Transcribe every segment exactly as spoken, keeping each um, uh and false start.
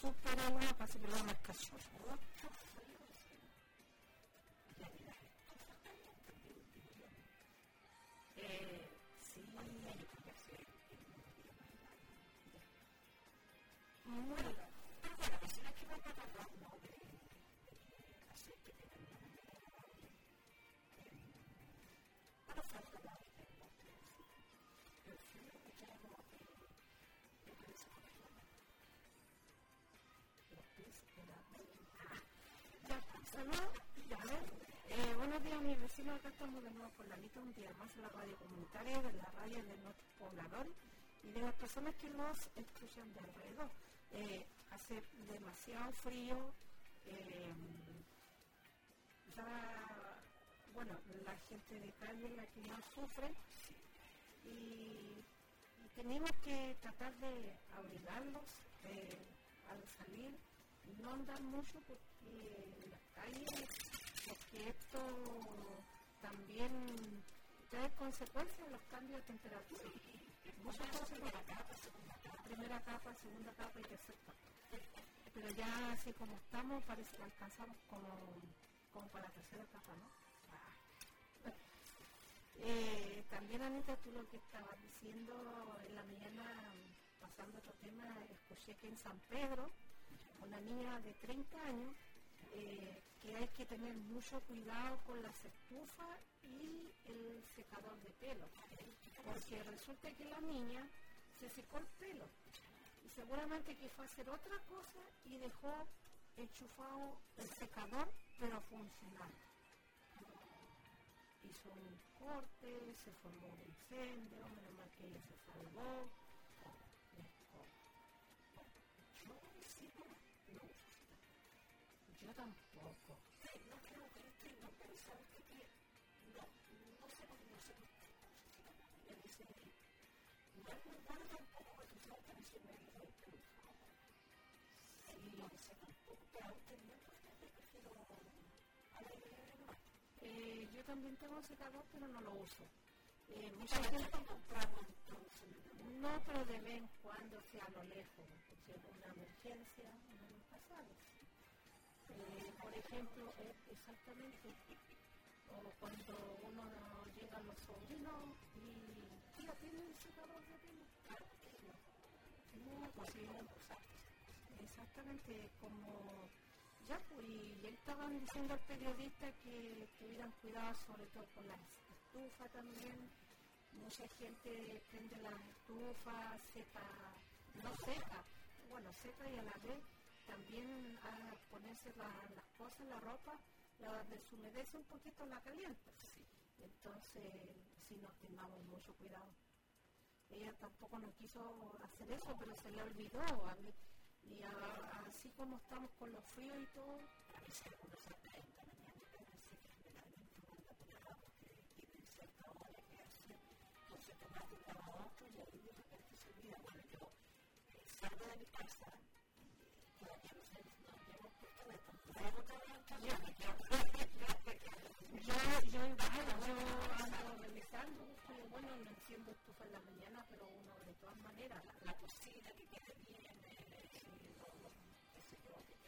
súper helada, casi que lo más cachoso. Eh, sí. Muy bien. Saludos, ya ven. Eh, buenos días, mis vecinos. Acá estamos de nuevo con Lalita, un día más en la radio comunitaria, de la radio de nuestros pobladores y de las personas que nos escuchan de alrededor. Eh, hace demasiado frío. Eh, ya, bueno, la gente de calle es la que más sufre y, y tenemos que tratar de abrigarlos eh, al salir y no andar mucho porque en las calles, porque esto también trae consecuencias los cambios de temperatura. Muchas consecuencias, primera capa, segunda capa y tercera capa. Pero ya así como estamos, parece que alcanzamos como, como para la tercera capa, ¿no? Ah. Eh, también, Anita, tú lo que estabas diciendo en la mañana, pasando otro tema, escuché que en San Pedro, una niña de treinta años, eh, que hay que tener mucho cuidado con las estufas y el secador de pelo, porque resulta que la niña se secó el pelo y seguramente que fue a hacer otra cosa y dejó enchufado el secador, pero funcional. Hizo un corte, se formó un incendio, menos mal que ella se salvó. Yo tampoco. Sí, no creo que esto no, pero sabes que, que no, no sé cómo no sé cómo. Me dice, no es muy bueno tampoco porque tú sabes que a mí se me dice el pelo. Sí, no sé tampoco, pero tenía que prefiero a la idea de no. Eh, yo también tengo un secador, pero no lo uso. Eh, mucha gente comprarlo entonces. No, pero de vez en cuando, sea a lo lejos, porque es una emergencia, no nunca sabes. Eh, por ejemplo, eh, exactamente, o cuando uno llega a los sobrinos y tía, ¿tiene el secador de pelo? Claro que no. No, pues sí, exactamente, como ya, pues, y él estaban diciendo al periodista que tuvieran cuidado sobre todo con las estufas también. Mucha gente prende las estufas, seca, no seca, bueno, seca y a la vez también a ponerse la, las cosas, la ropa, la deshumedece un poquito, la calienta. Sí. Entonces, sí nos tengamos mucho cuidado. Ella tampoco nos quiso hacer eso, pero se le olvidó. A mí, y a, así como estamos con los fríos y todo, a veces algunos se caen de la mañana, pero así que generalmente uno anda preparado porque tienen cierta hora que hacer. Entonces, tomar de un lado a otro y ahí de repente se olvida. Bueno, yo eh, salgo de mi casa. Yo, yo igual, yo ando revisando, pero bueno, no enciendo estufa en la mañana, pero uno de todas maneras, la, la cocina que quede bien, eh, eh, no, no, ese yo que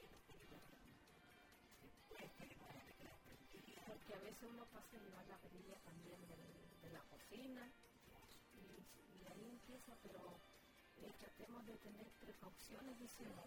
quede porque a veces uno pasa a llevar la perilla también de, de la cocina y, y ahí empieza, pero eh, tratemos de tener precauciones, diciendo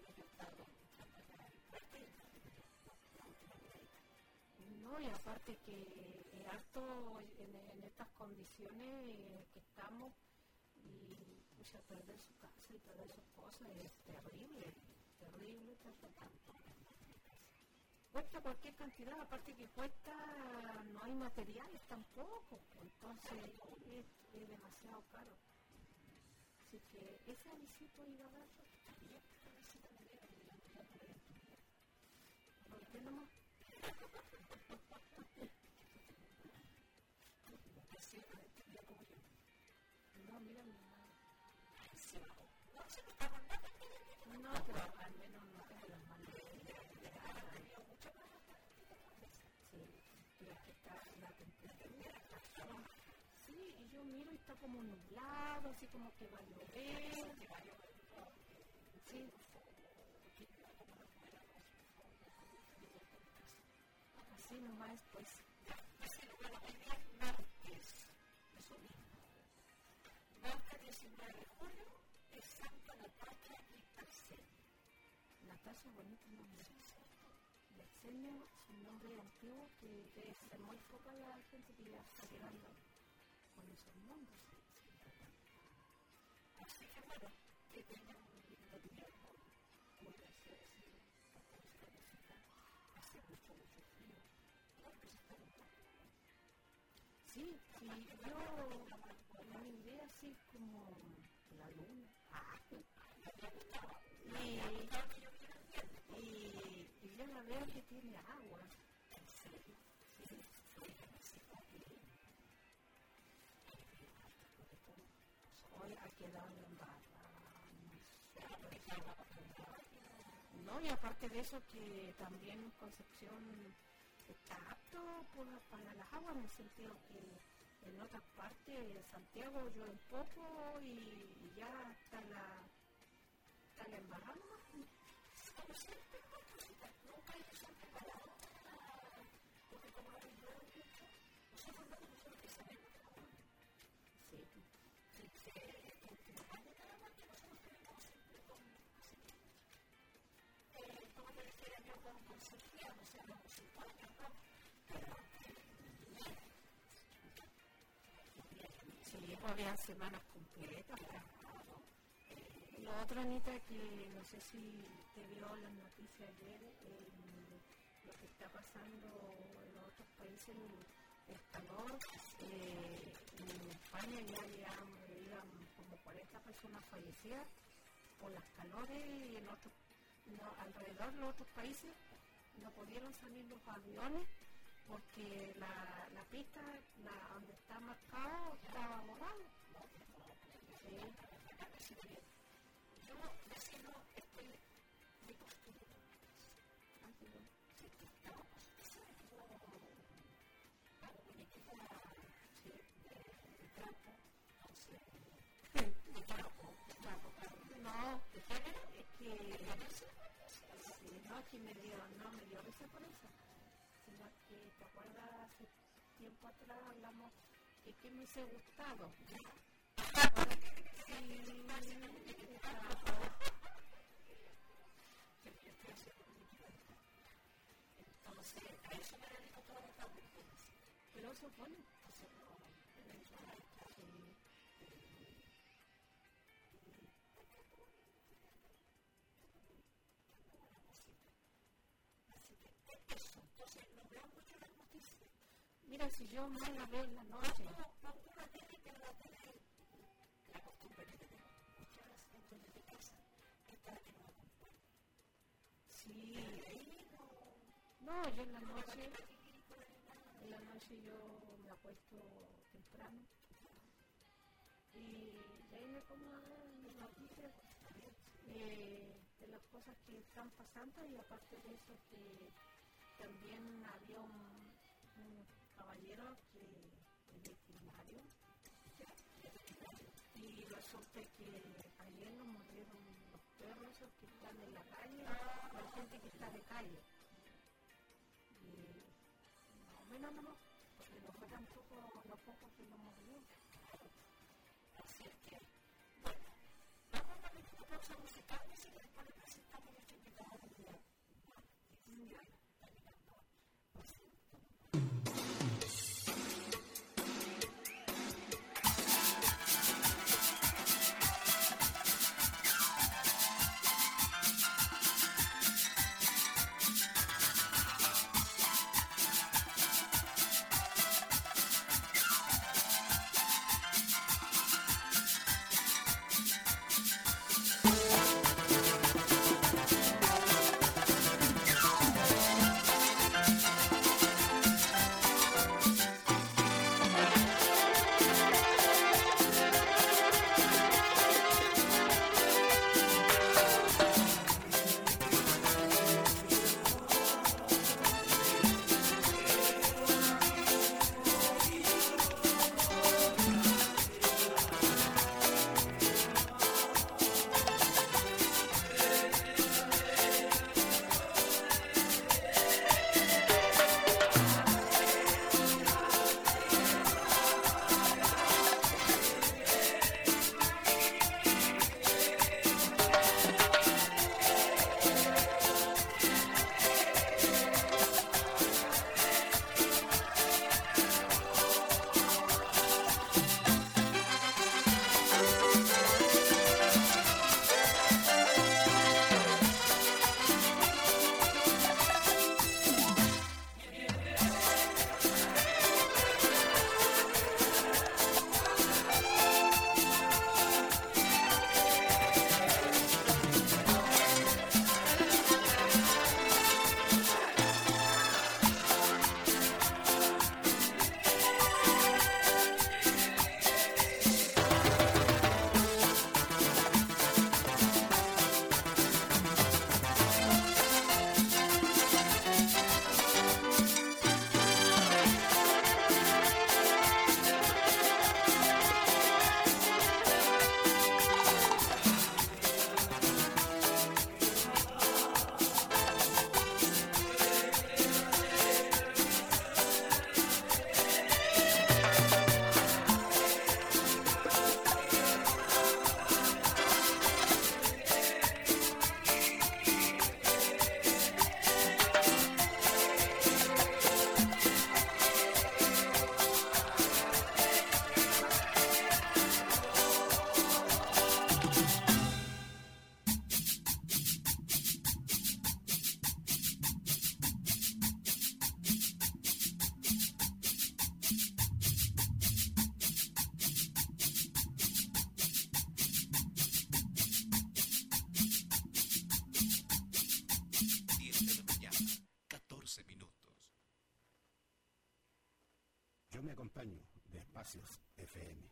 no, y aparte que es harto en, en estas condiciones que estamos y pues, a perder su casa y perder sus cosas es terrible, terrible, terrible. Cuesta cualquier cantidad, aparte que cuesta, no hay materiales tampoco, entonces es, es demasiado caro. Así que ese avisito iba a dar también, esta visita me dieron ¿por qué nomás? No, mira mi madre. No, pero al menos no tengo las manos. Sí, pero es que está la temperatura. Sí, y yo miro y está como nublado, así como que va a llover. Sí. así nomás después. Así, bueno, hoy día es martes, eso mismo. Martes diecinueve de julio es Santa Natalia y Tarsenia. Natalia, bonito nombre. Tarsenia es un nombre antiguo que debe ser muy poca la gente que ya está llegando con esos nombres. Así que bueno, que tengan un lindo día, como decía, hace mucho, mucho frío. Claro que se está notando. Sí, sí, yo la miré así como la luna. Ah, me gustaba. Y, Me gustaba que yo viera el viernes. y, y yo la veo que tiene agua. ¿En serio? Sí, fue en la ciudad de... Hoy ha quedado embarrada. No, y aparte de eso que también Concepción está apto por, para las aguas, en el sentido que en otras partes de Santiago llueve un poco y ya está la, está la embarrada. Como siempre, nunca hay que ser preparado, porque como no llueve mucho, nosotros no tenemos que saber. Sí. Sí, que el último año nada más que nosotros tenemos siempre con eh, como me refiero yo con consejería, o sea, los cinco años, ¿no? Pero Sí, pues habían semanas completas. Eh, lo otro, Anita, que no sé si te vio las noticias ayer, eh, lo que está pasando en los otros países, el, el calor. Eh, en España ya habían como cuarenta personas fallecidas por las calores y en otros, no, alrededor de los otros países no pudieron salir los aviones porque la, la pista la, donde está marcado estaba borrado. Sí. yo vecino estoy de costumbre. Así que, Sí, no, ¿sabes? Yo hago muñequita sí, de, de trapo, entonces, de trapo, de trapo, claro. no, ¿De género? es que, sí, no, es que me dio, no me dio risa por eso, sino que te acuerdas hace tiempo atrás hablamos que qué me hubiese gustado. Entonces, a eso me dedico todo el tiempo. Pero eso fue, Eso, entonces no veo mucho las noticias. mira, si yo más la veo en la noche. Pongo una tele, pero la tele, la costumbre que tenemos muchas gente de casa, esta la que no acompaña. Sí. No, yo en la noche, en la noche yo me acuesto temprano y de ahí me pongo a ver las noticias eh, de las cosas que están pasando y aparte de eso que también había un, un caballero que es veterinario y resulta que ayer nos murieron los perros esos que están en la calle, la gente que está de calle. Y más o menos no, porque no fue tampoco lo poco que nos murió. Así es que, bueno, vamos a ver una pausa musical y si después le presentamos nuestro invitado del día. Mundial. año de Espacios F M.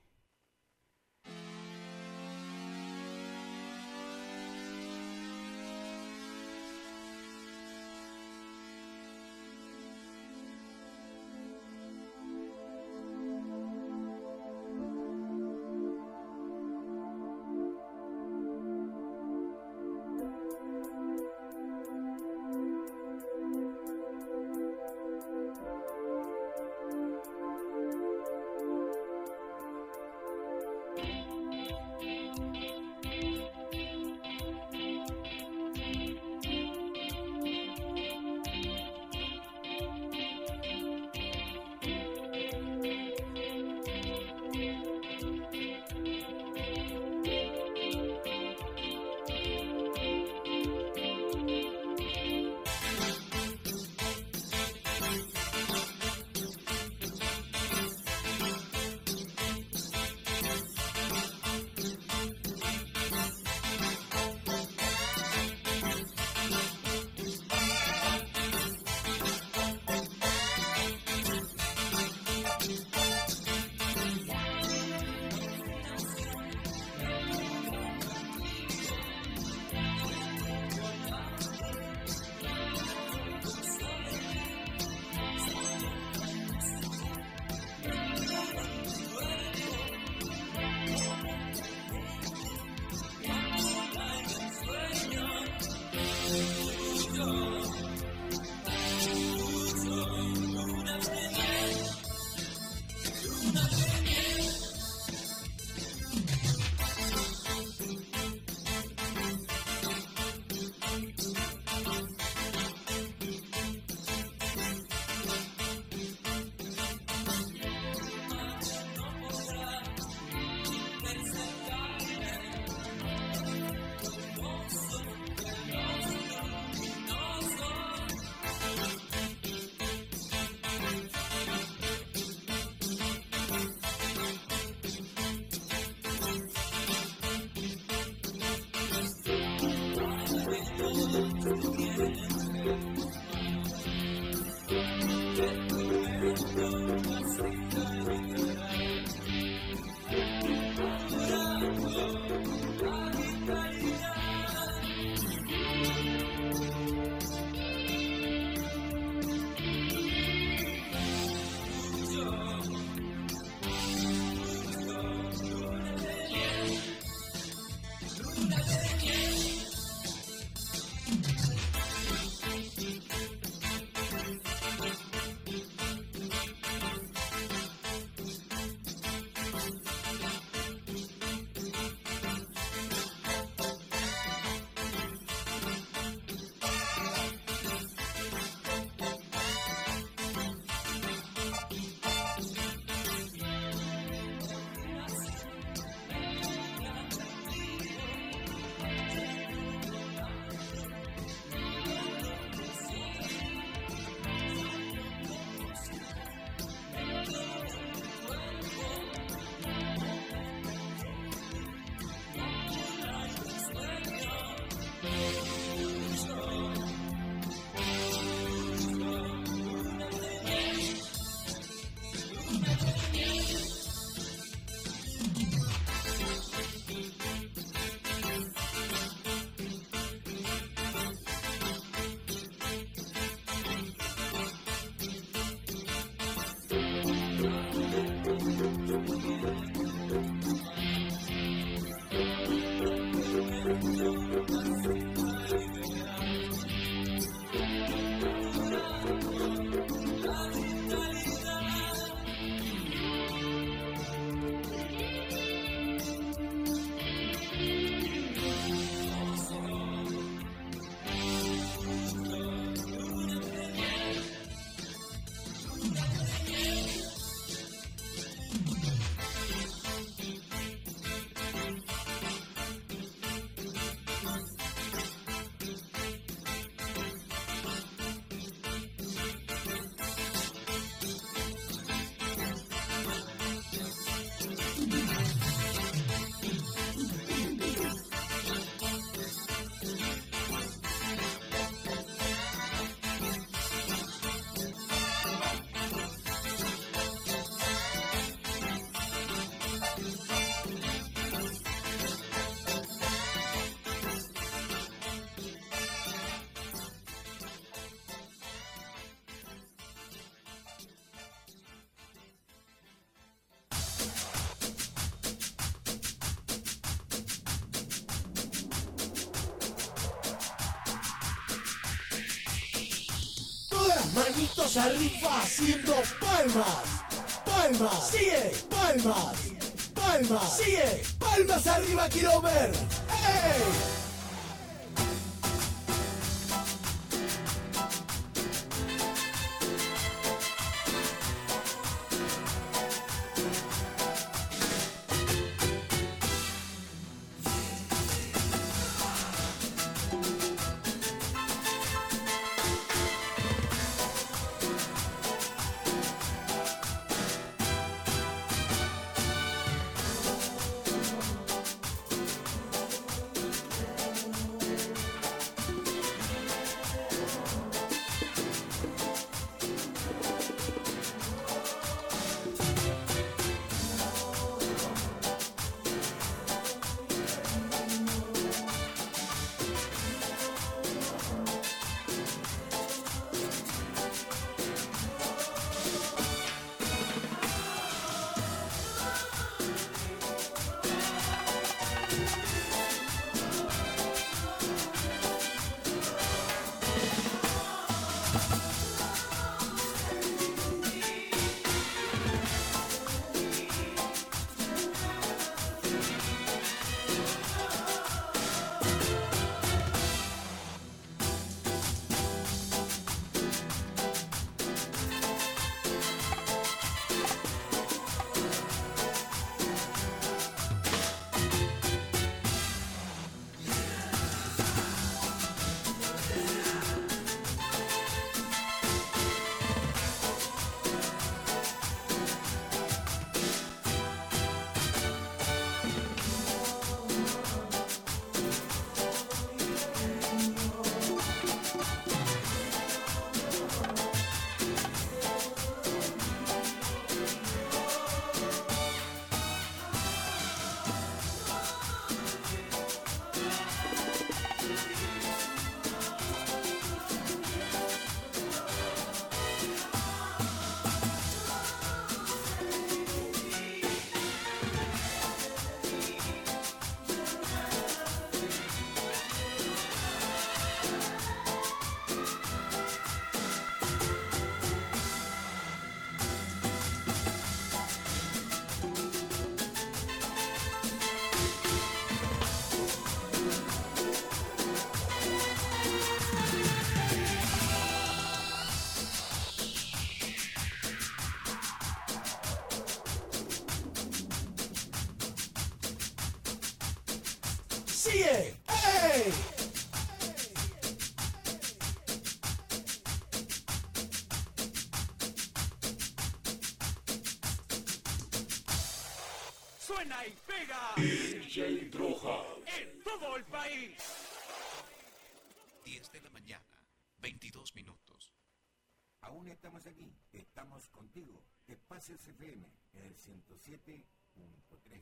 Manitos arriba haciendo palmas. Palmas. Sigue. Palmas. Palmas. Sigue. Palmas arriba quiero ver. ¡Ey! ¡Sigue! ¡Ey! Suena y pega D J Droga en todo el país. diez de la mañana, veintidós minutos. Aún estamos aquí, estamos contigo. Espacios F M, en el ciento siete punto tres.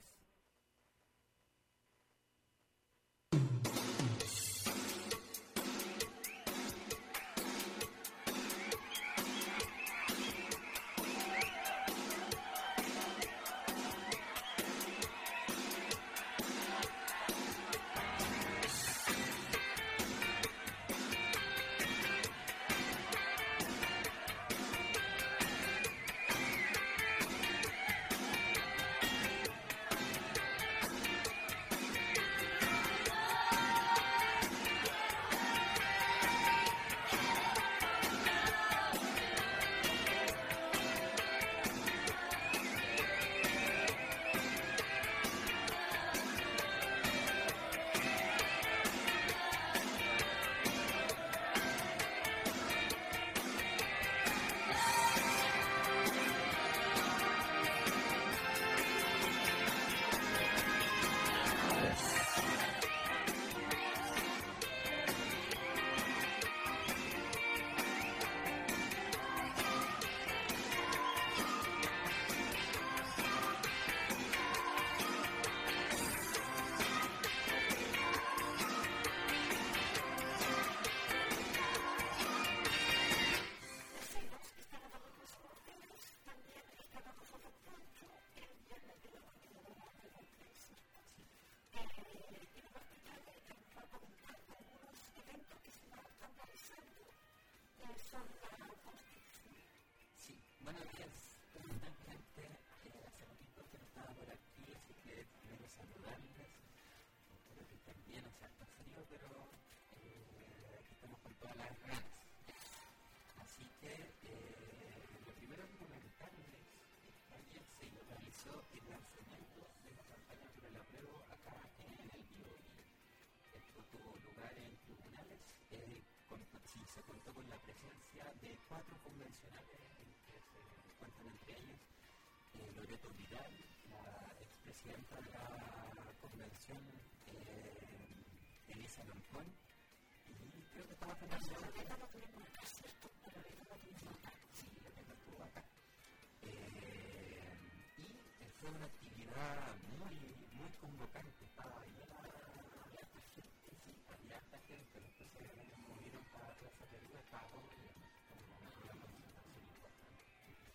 son la Constitución. Sí, bueno, es una gente que hace poquito que no estaba por aquí, así que quiero saludarles. Espero que estén bien, o sea, está frío, pero eh, aquí estamos con todas las ganas. Así que eh, lo primero que comentarles es que ayer se realizó el lanzamiento de la campaña por el apruebo acá en el Biobío. Esto tuvo lugar en tribunales, eh, con, sí, se contó con la presencia de cuatro convencionales que se encuentran entre ellos eh, Loreto Vidal, la expresidenta de la convención, eh, Elisa Loncón, y creo que estaba Fernando. Loreto no tuvimos acá, ¿cierto? Loreto no tuvimos acá. Sí, Loreto estuvo acá. Eh, y eh, fue una actividad muy, muy convocante. Estaba llena de harta gente, sí, había harta gente, después se movieron para Plaza de Río, estaba todo bien, como una presentación importante.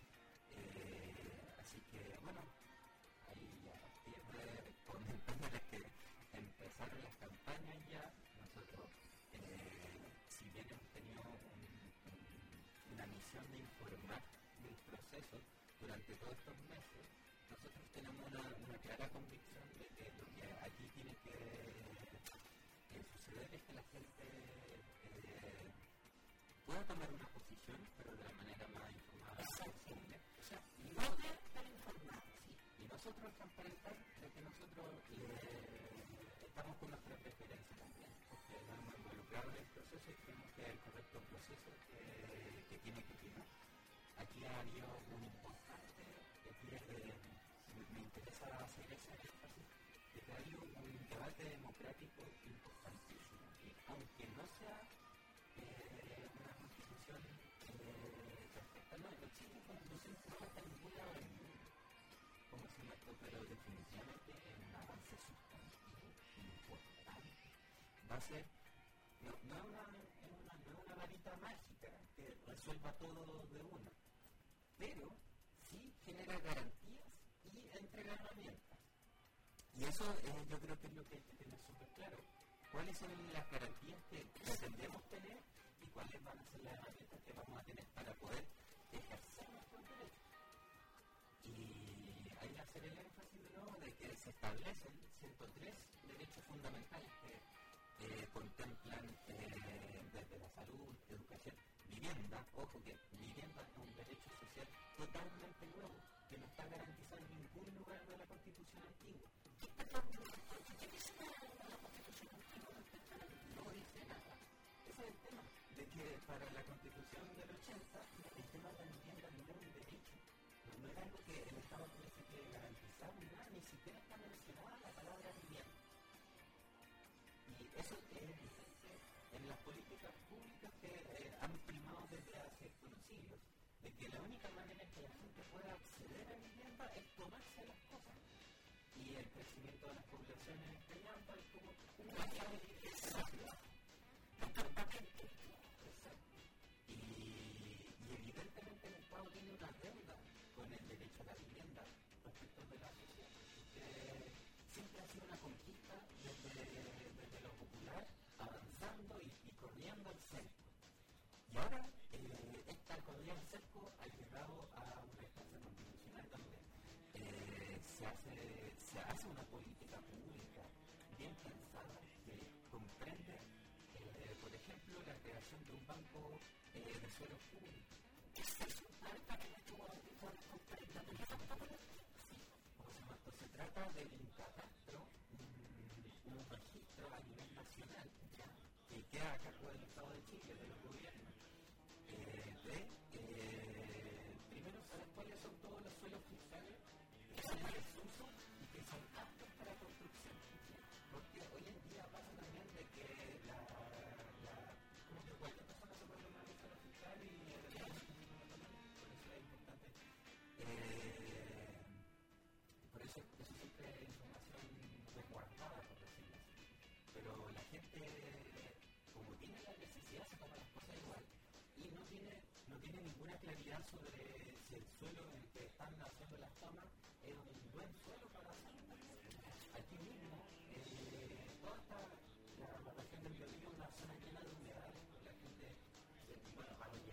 Eh, así que, bueno, ahí ya a partir de comentándoles que empezaron las campañas ya, nosotros, eh, si bien hemos tenido un, un, una misión de informar del proceso durante todos estos meses, nosotros tenemos una, una clara convicción de que lo que aquí tiene que, que suceder es que la gente eh, pueda tomar una posición, pero de la manera más informada posible. O sea, no de estar informado, sí. Y nosotros transparentar de que nosotros eh, estamos con nuestras preferencias también, porque nos hemos involucrado en el proceso y creemos que es el correcto proceso que, que tiene que primar. Aquí ha habido un importante, aquí eh, me, me interesa hacer ese énfasis, de que ha habido un debate democrático importantísimo, y aunque no sea eh, una constitución eh, perfecta, no, no existe una constitución perfecta en ningún lado del mundo, como se llama, pero definitivamente es un avance sustantivo importante. Va a ser, no, no, es una, es una, no es una varita mágica que resuelva todo de una, pero sí genera garantías y entrega herramientas. Y eso eh, yo creo que es lo que hay que tener súper claro. ¿Cuáles son las garantías que pretendemos tener y cuáles van a ser las herramientas que vamos a tener para poder ejercer nuestros derechos? Y hay que hacer el énfasis de nuevo de que se establecen ciento tres derechos fundamentales que eh, contemplan eh, desde la salud, educación, vivienda. Ojo que vivienda es un derecho social totalmente nuevo, que no está garantizado en ningún lugar de la Constitución antigua. ¿Qué dice la Constitución antigua? No dice nada. Ese es el tema, de que para la Constitución del ochenta el tema de la vivienda no era un derecho, no era algo que el Estado tuviese que garantizar ni nada, ni siquiera está mencionada la palabra vivienda. Y eso es evidente en las políticas públicas que eh, han primado desde hace unos siglos, de que la única manera en que la gente pueda acceder a vivienda es tomarse las cosas. Y el crecimiento de las poblaciones españolas es como una llave de esa ciudad. Exacto. Y, y evidentemente el Estado tiene una deuda con el derecho a la vivienda respecto de la sociedad, porque siempre ha sido una conquista desde, desde lo popular, avanzando y, y corriendo al cerco. Y ahora eh, esta corrida al cerco ha llegado a una instancia constitucional donde eh, se, hace, se hace una política pública bien pensada que comprende, eh, por ejemplo, la creación de un banco eh, de suelos públicos. ¿Para que estuvo comprendendo? Sí, o sea, esto se trata de un catastro, un, un registro a nivel nacional, ¿ya? Que queda a cargo del Estado de Chile, de los gobiernos, eh, de, eh, primero, saber cuáles son todos los suelos fiscales que son en desuso y que son aptos para construcción. Porque hoy en día pasa también de que la, la como que cualquier persona se puede tomar un suelo fiscal y eh, por eso es importante. Eh, por eso, eso siempre es información resguardada, por decirlo así. Pero la gente, como tiene la necesidad, se toma las cosas igual y no tiene, no tiene ninguna claridad sobre si el suelo en el que están haciendo las tomas es un buen suelo para hacerlo. Aquí mismo, eh, toda esta, la, la región del Biobío es una zona llena de humedales, la gente, bueno, para los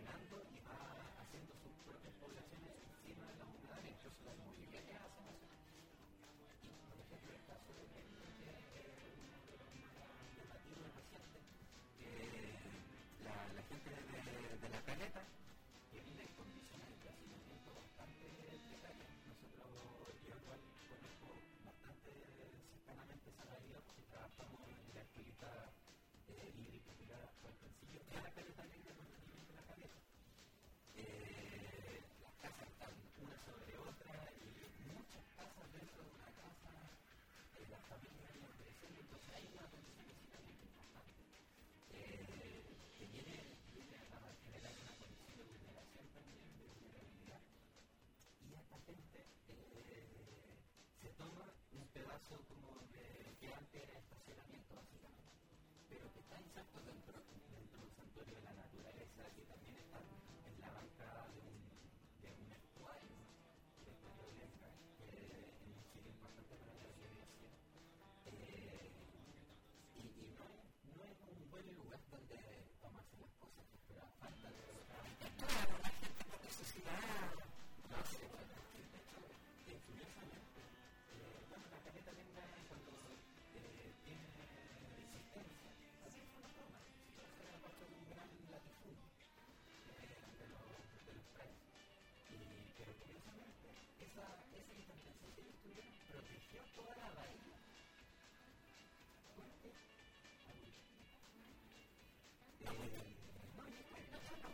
sea que también está en la bancada de un, de un estuario de Julio Lenca, que en un Chile importante para la biodiversidad. Eh, y, y no, es, no es un buen lugar donde tomarse las cosas, pero a falta de Claro, la gente por necesidad. no sé, bueno, de hecho, eh, curiosamente, eh, bueno, la caleta Lenca cuando eh, tiene resistencia, así es una forma, se da parte de un gran latifundio eh, de los, de los precios. Y, pero curiosamente, esa, esa intervención que ellos tuvieron protegió toda la bahía. ¿Por qué? Eh, no, yo creo que no, no,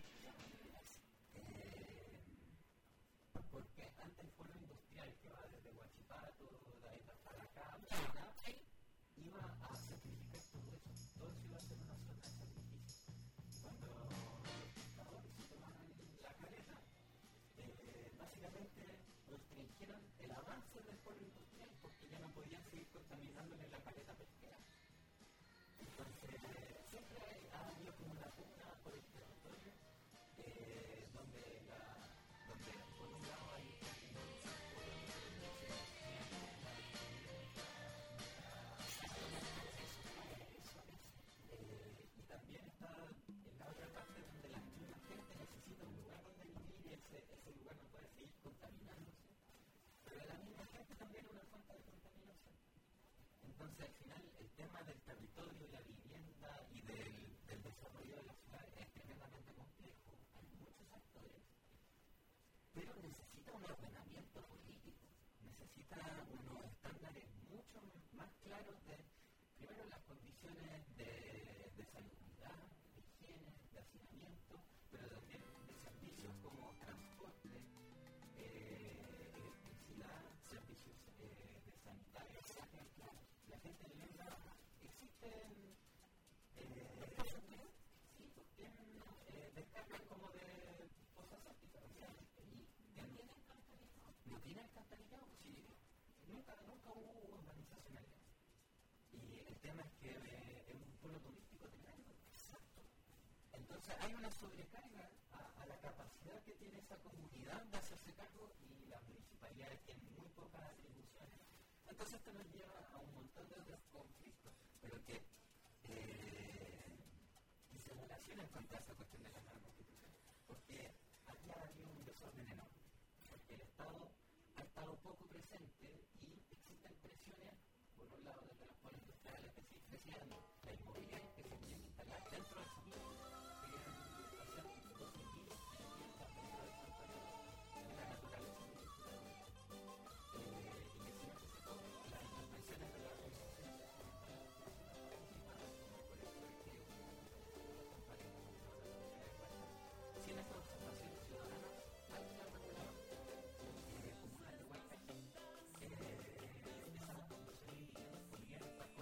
eh, porque antes el pueblo industrial que va desde Huachipato, de ahí hasta acá, iba a sacrificar todo eso, todo eso iba a ser una zona de sacrificio. Cuando los pescadores se tomaron la caleta, eh, básicamente restringieron el avance del pueblo industrial porque ya no podían seguir contaminándole la caleta pesquera. Entonces, siempre ha habido como una pugna por el territorio, eh, donde, la, donde por un lado hay eh, y también está en la otra parte donde la misma gente necesita un lugar donde vivir y ese, ese lugar no puede seguir contaminándose. Pero la misma gente también es una fuente de contaminación. Entonces, al final, el tema del territorio, la vivienda y del, del desarrollo de la ciudad es tremendamente complejo. Hay muchos actores, pero necesita un ordenamiento político. Necesita unos estándares mucho más claros de, primero, las condiciones de, de salubridad, de higiene, de hacinamiento, pero también de servicios como transporte, eh, electricidad, servicios eh, de sanitarios. La gente en Lenca existen eh, sí, tienen eh, descargas como de cosas sépticas, o sea, y también no tiene alcantarillado, sí, nunca, nunca hubo urbanización allá. Y el tema es que eh, es un pueblo turístico tremendo. Exacto. Entonces hay una sobrecarga a, a la capacidad que tiene esa comunidad de hacerse cargo y las municipalidades tienen muy pocas atribuciones. Entonces esto nos lleva a un montón de otros conflictos, pero que eh, y se relaciona en cuanto a esta cuestión de la nueva constitución, porque aquí ha habido un desorden enorme, porque el Estado ha estado poco presente y existen presiones, por un lado, desde los polos industriales que se decían, la inmobiliaria que se quieren instalar dentro del sitio, que quieren hacer dos civiles y el dentro del santuario de la naturaleza cultural. Eh, y que si no se toman las intervenciones de la organización sin esa observación ciudadana hay que regular eh, comunal de Huaycay. Eh, esa conversación indígena podría estar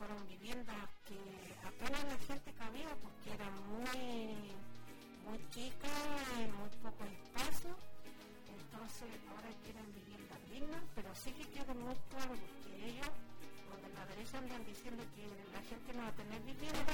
fueron viviendas que apenas la gente cabía porque eran muy, muy chicas, muy poco espacio. Entonces ahora quieren viviendas dignas, pero sí que queda muy claro porque ellos, donde la derecha andan diciendo que la gente no va a tener vivienda,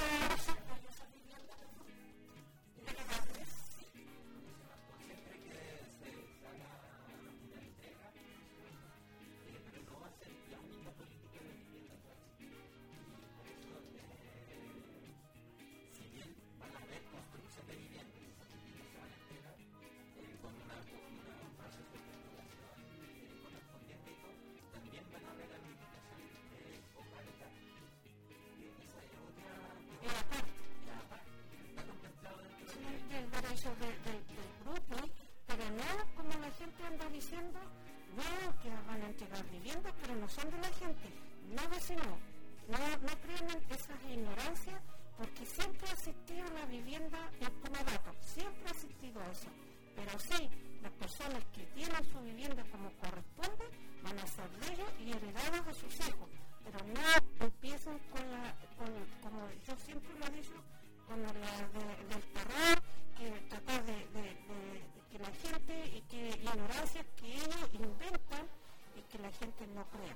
de, de, del grupo, pero no como la gente anda diciendo, no, que van a entregar viviendas, pero no son de la gente, no vecinos, no, no creen en esas ignorancias, porque siempre ha existido la vivienda en comodato, siempre ha existido eso, pero sí, las personas que tienen su vivienda como corresponde, van a ser de ellos y heredadas a sus hijos, pero no empiezan con la, con, como yo siempre lo he dicho, con la de, del terror, que tratar de, de, de, de que la gente y que ignorancias que ellos inventan y que la gente no crea.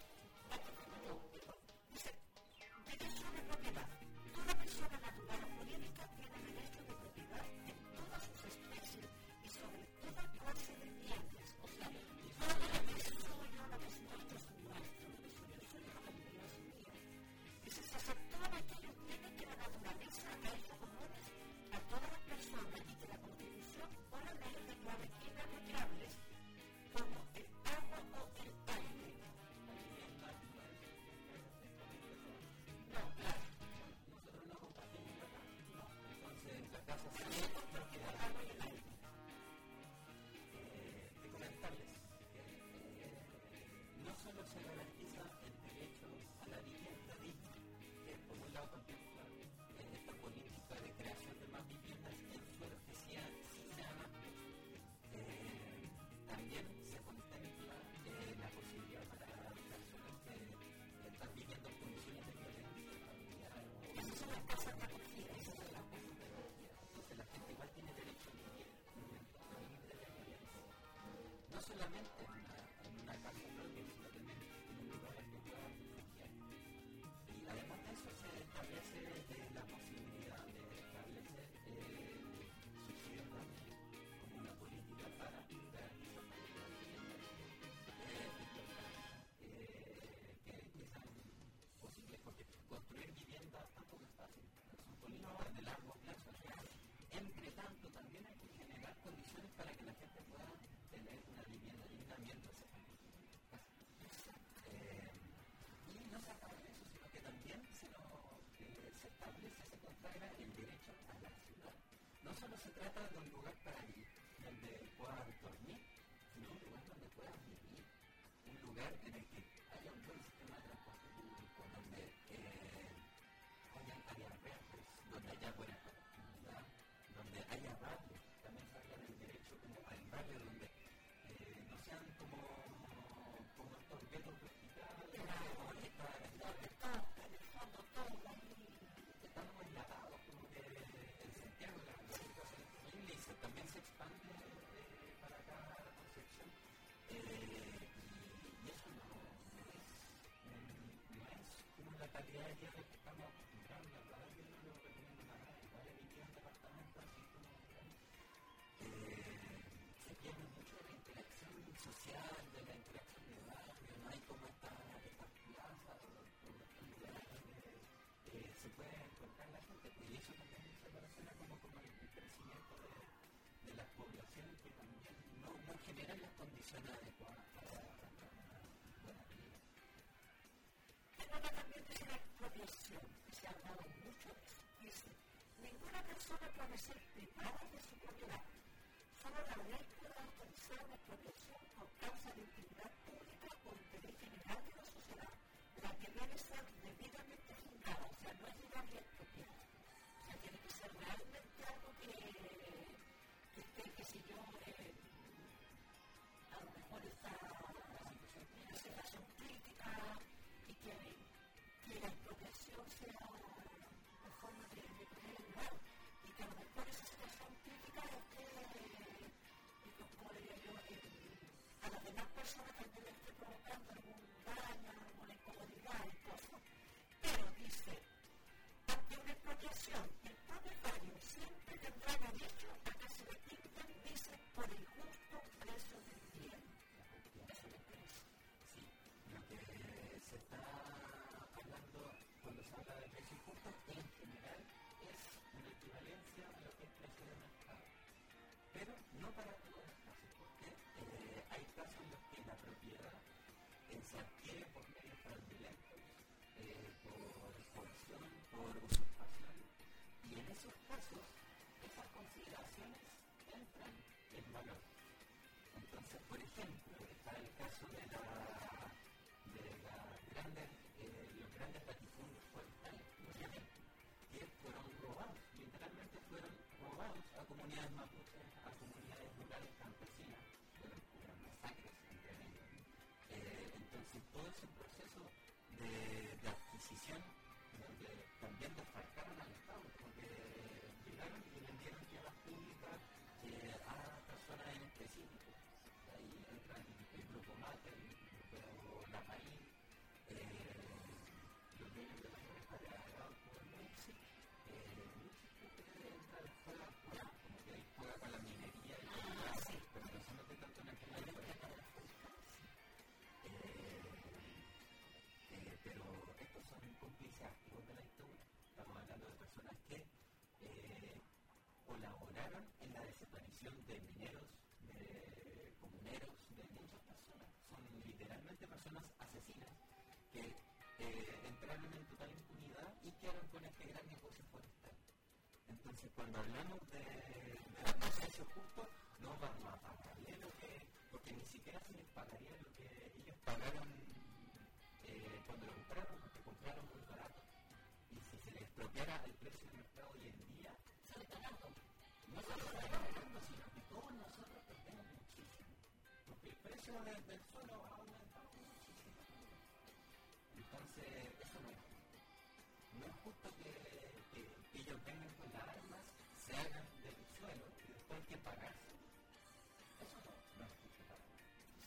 Dice, derecho de propiedad. Toda persona natural o jurídica tiene derecho de propiedad en todas sus especies y sobre toda clase de bienes. O sea, todo lo que soy yo la que estoy es nuestro, yo soy yo la que es mía. Dice, se aceptó aquellos bienes que la naturaleza ha hecho comunes a todas las personas y que la Constitución o la ley declare irrevocables como el agua o el aire. No, claro. Nosotros no compartimos la casa, no. Entonces, la casa se le comparte el agua y el aire. Eh, de comentarles que eh, no solo se garantiza el derecho a la vivienda digna, que por un lado contempla en esta política de creación de más viviendas en suelos que sean ciudadanos, eh, también se contempla eh, la posibilidad para las personas que están viviendo en condiciones de violencia familiar. Esas son las casas de acogida, esas son las casas de acogida. Entonces la gente igual tiene derecho a vivir en un entorno libre de violencia. No solamente en una, en una casa propia, sino también en un lugar en que puedan refugiar. Y además de eso se establece eh, la posibilidad de establecer eh, subsidios también como una política para garantizar la vivienda eh, que, que sean posibles, porque construir viviendas tampoco es fácil, son políticas de largo plazo. Entre tanto, también hay que generar condiciones para que la gente pueda tener una vivienda digna mientras se construye. Eh, y no se acaba en eso, sino que también se, lo, eh, se establece, se consagra el derecho a la ciudad. No solo se trata de un lugar para vivir, donde puedas dormir, sino un lugar donde puedas vivir. Un lugar en el que haya un buen sistema de transporte público, donde eh, haya áreas verdes, donde haya buena conectividad, donde haya barrios. También se habla del derecho como al barrio donde eh, no sean como, como estos guetos verticales, o esta, esta, esta, en el fondo todos estamos enlatados, como que en Santiago la, la situación es terrible y se, también se expande eh, para acá la Concepción. Eh, y, y eso no, no es no es como la calidad de tierra que estamos acostumbrados a través de lo que tenemos acá. Igual he vivido en departamentos así como eh, se pierde mucho de la interacción social, de la interacción de barrio, no hay como estas estas plazas o estos lugares donde eh, se puede encontrar la gente, y eso también se relaciona como con el crecimiento de, de las poblaciones que también no, no generan las condiciones adecuadas para una buena vida. Pero también es una expropiación, que se ha hablado mucho de eso. Dice, ninguna persona puede ser privada de su propiedad. Solo la ley puede autorizar una expropiación por causa de utilidad pública o interés general de la sociedad, la que debe ser debidamente fundada, o sea, no es llegarle a expropiar. O sea, tiene que ser realmente algo que, que esté, que si yo, eh, a lo mejor está en una situación crítica y que que la expropiación sea de forma de, de poder ayudar y que a lo mejor esa situación crítica es que, eh, como diría yo, eh, a las demás personas también les esté provocando algún daño, alguna incomodidad y cosas. Pero dice, ante una expropiación, el propietario siempre tendrá derecho a que se le quiten, dice, por el justo precio del bien. Sí, lo que se está hablando cuando se habla de precio justo en general es una equivalencia a lo que es precio de mercado. Pero no para todos los casos, porque eh, hay casos en los que la propiedad eh, se adquiere por medios fraudulentos, eh, por coerción, por usurpación. Y en esos casos, esas consideraciones entran en valor. Entonces, por ejemplo, está el caso de, la, de la grandes, eh, los grandes latifundios forestales, que fueron robados, literalmente fueron robados a comunidades mapuches, a comunidades rurales campesinas, fueron unas masacres entre ellos. Eh, entonces, todo ese proceso de, de adquisición, donde también desfalcaron al Estado, porque llegaron y vendieron tierras públicas eh, a personas en específico. Ahí entran el grupo Mate, el grupo La Marín, eh, los dueños de la foresta de Arauco, el Luchi, eh, Luchi que entra al juego, bueno, como que ahí juega con la minería y todo así, pero no se mete tanto en el tema de la foresta de la foresta. Pero estos son cómplices activos de la historia. Estamos hablando de personas que eh, colaboraron en la desaparición de mineros, de comuneros, de muchas personas. Son literalmente personas asesinas que eh, entraron en total impunidad y quedaron con este gran negocio forestal. Entonces, cuando hablamos de, de proceso justo, no vamos a pagarle lo que, porque ni siquiera se les pagaría lo que ellos pagaron eh, cuando lo compraron, porque compraron muy barato. Y si se les expropiara el precio del mercado hoy en día, sale cagando. No solo sale cagando, sino que todos nosotros perdemos muchísimo. Porque el precio del, del suelo ha aumentado muchísimo. Entonces, eso no es justo. No es justo que, que, que ellos vengan con las armas, se hagan del suelo y después hay que pagarse. Eso no, no es justo para mí.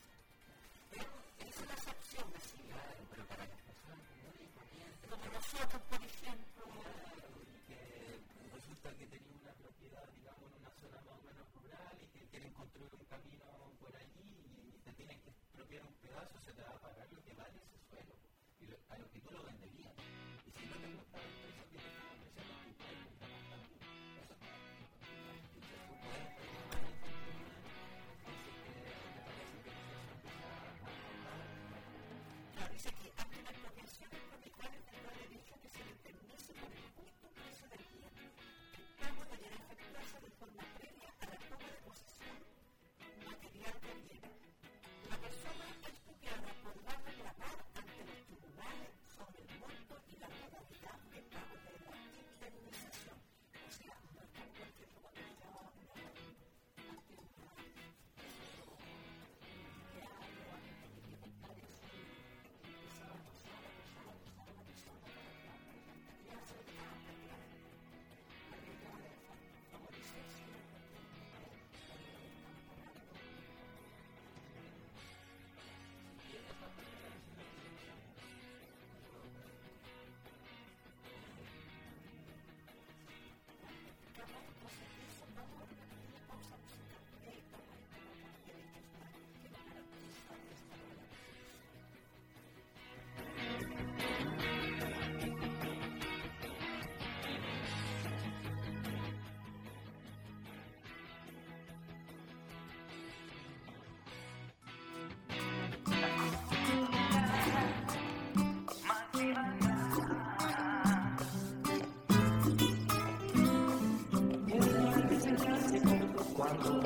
Pero esa es la excepción, sí, claro, pero para las personas comunes y corrientes, como nosotros, por ejemplo, claro, y que resulta que tienen una propiedad, digamos, en una zona más o menos rural y que quieren construir un camino por allí y te tienen que expropiar un pedazo, se te va a pagar lo que vale ese suelo y lo, a lo que tú lo venderías. Y si no te gusta el precio que te están ofreciendo, tú puedes comprar más también. Eso está bien. Entonces tú puedes reclamar esa propiedad. Así que me parece que eso empieza a hablar. Claro, dice que ante una expropiación el propietario tendrá derecho a que se le permita por el justo precio del bien. El pago deberá efectuarse de forma previa a la toma de posesión material del bien. La persona expropiada podrá reclamar ante los tribunales sobre el monto y la modalidad de pago de la indemnización. O sea, no es tan cualquier modalidad, una actividad Cuando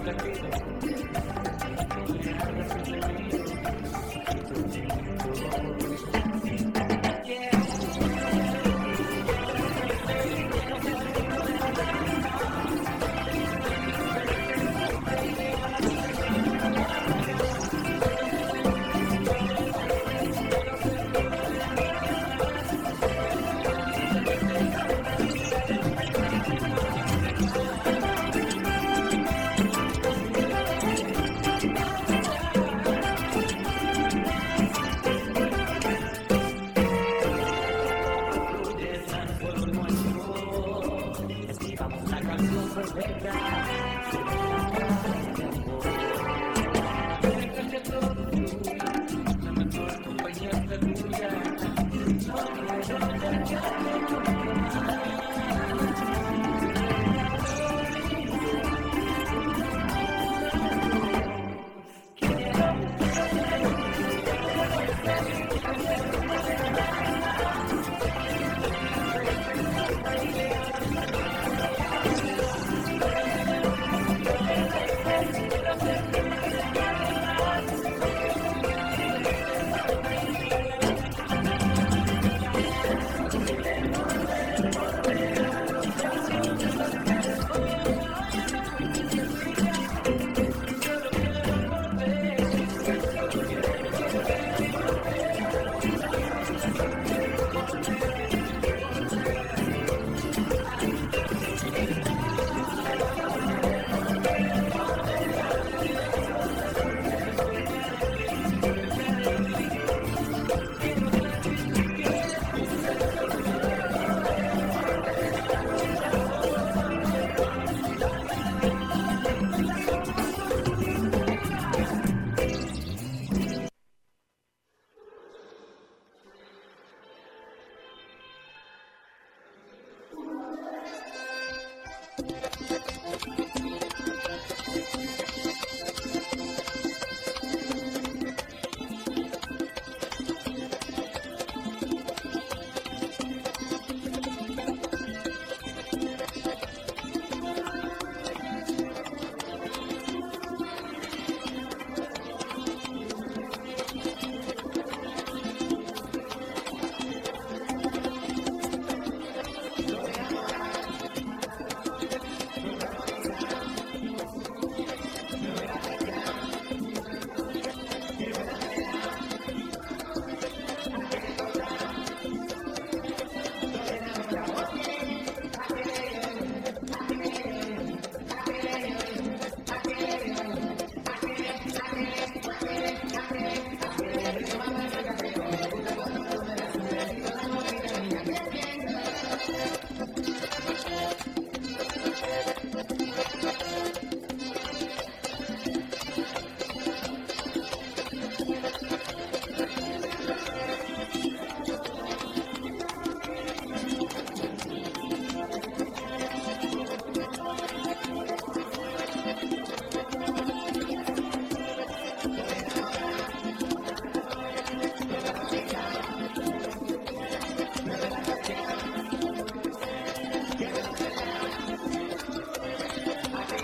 Thank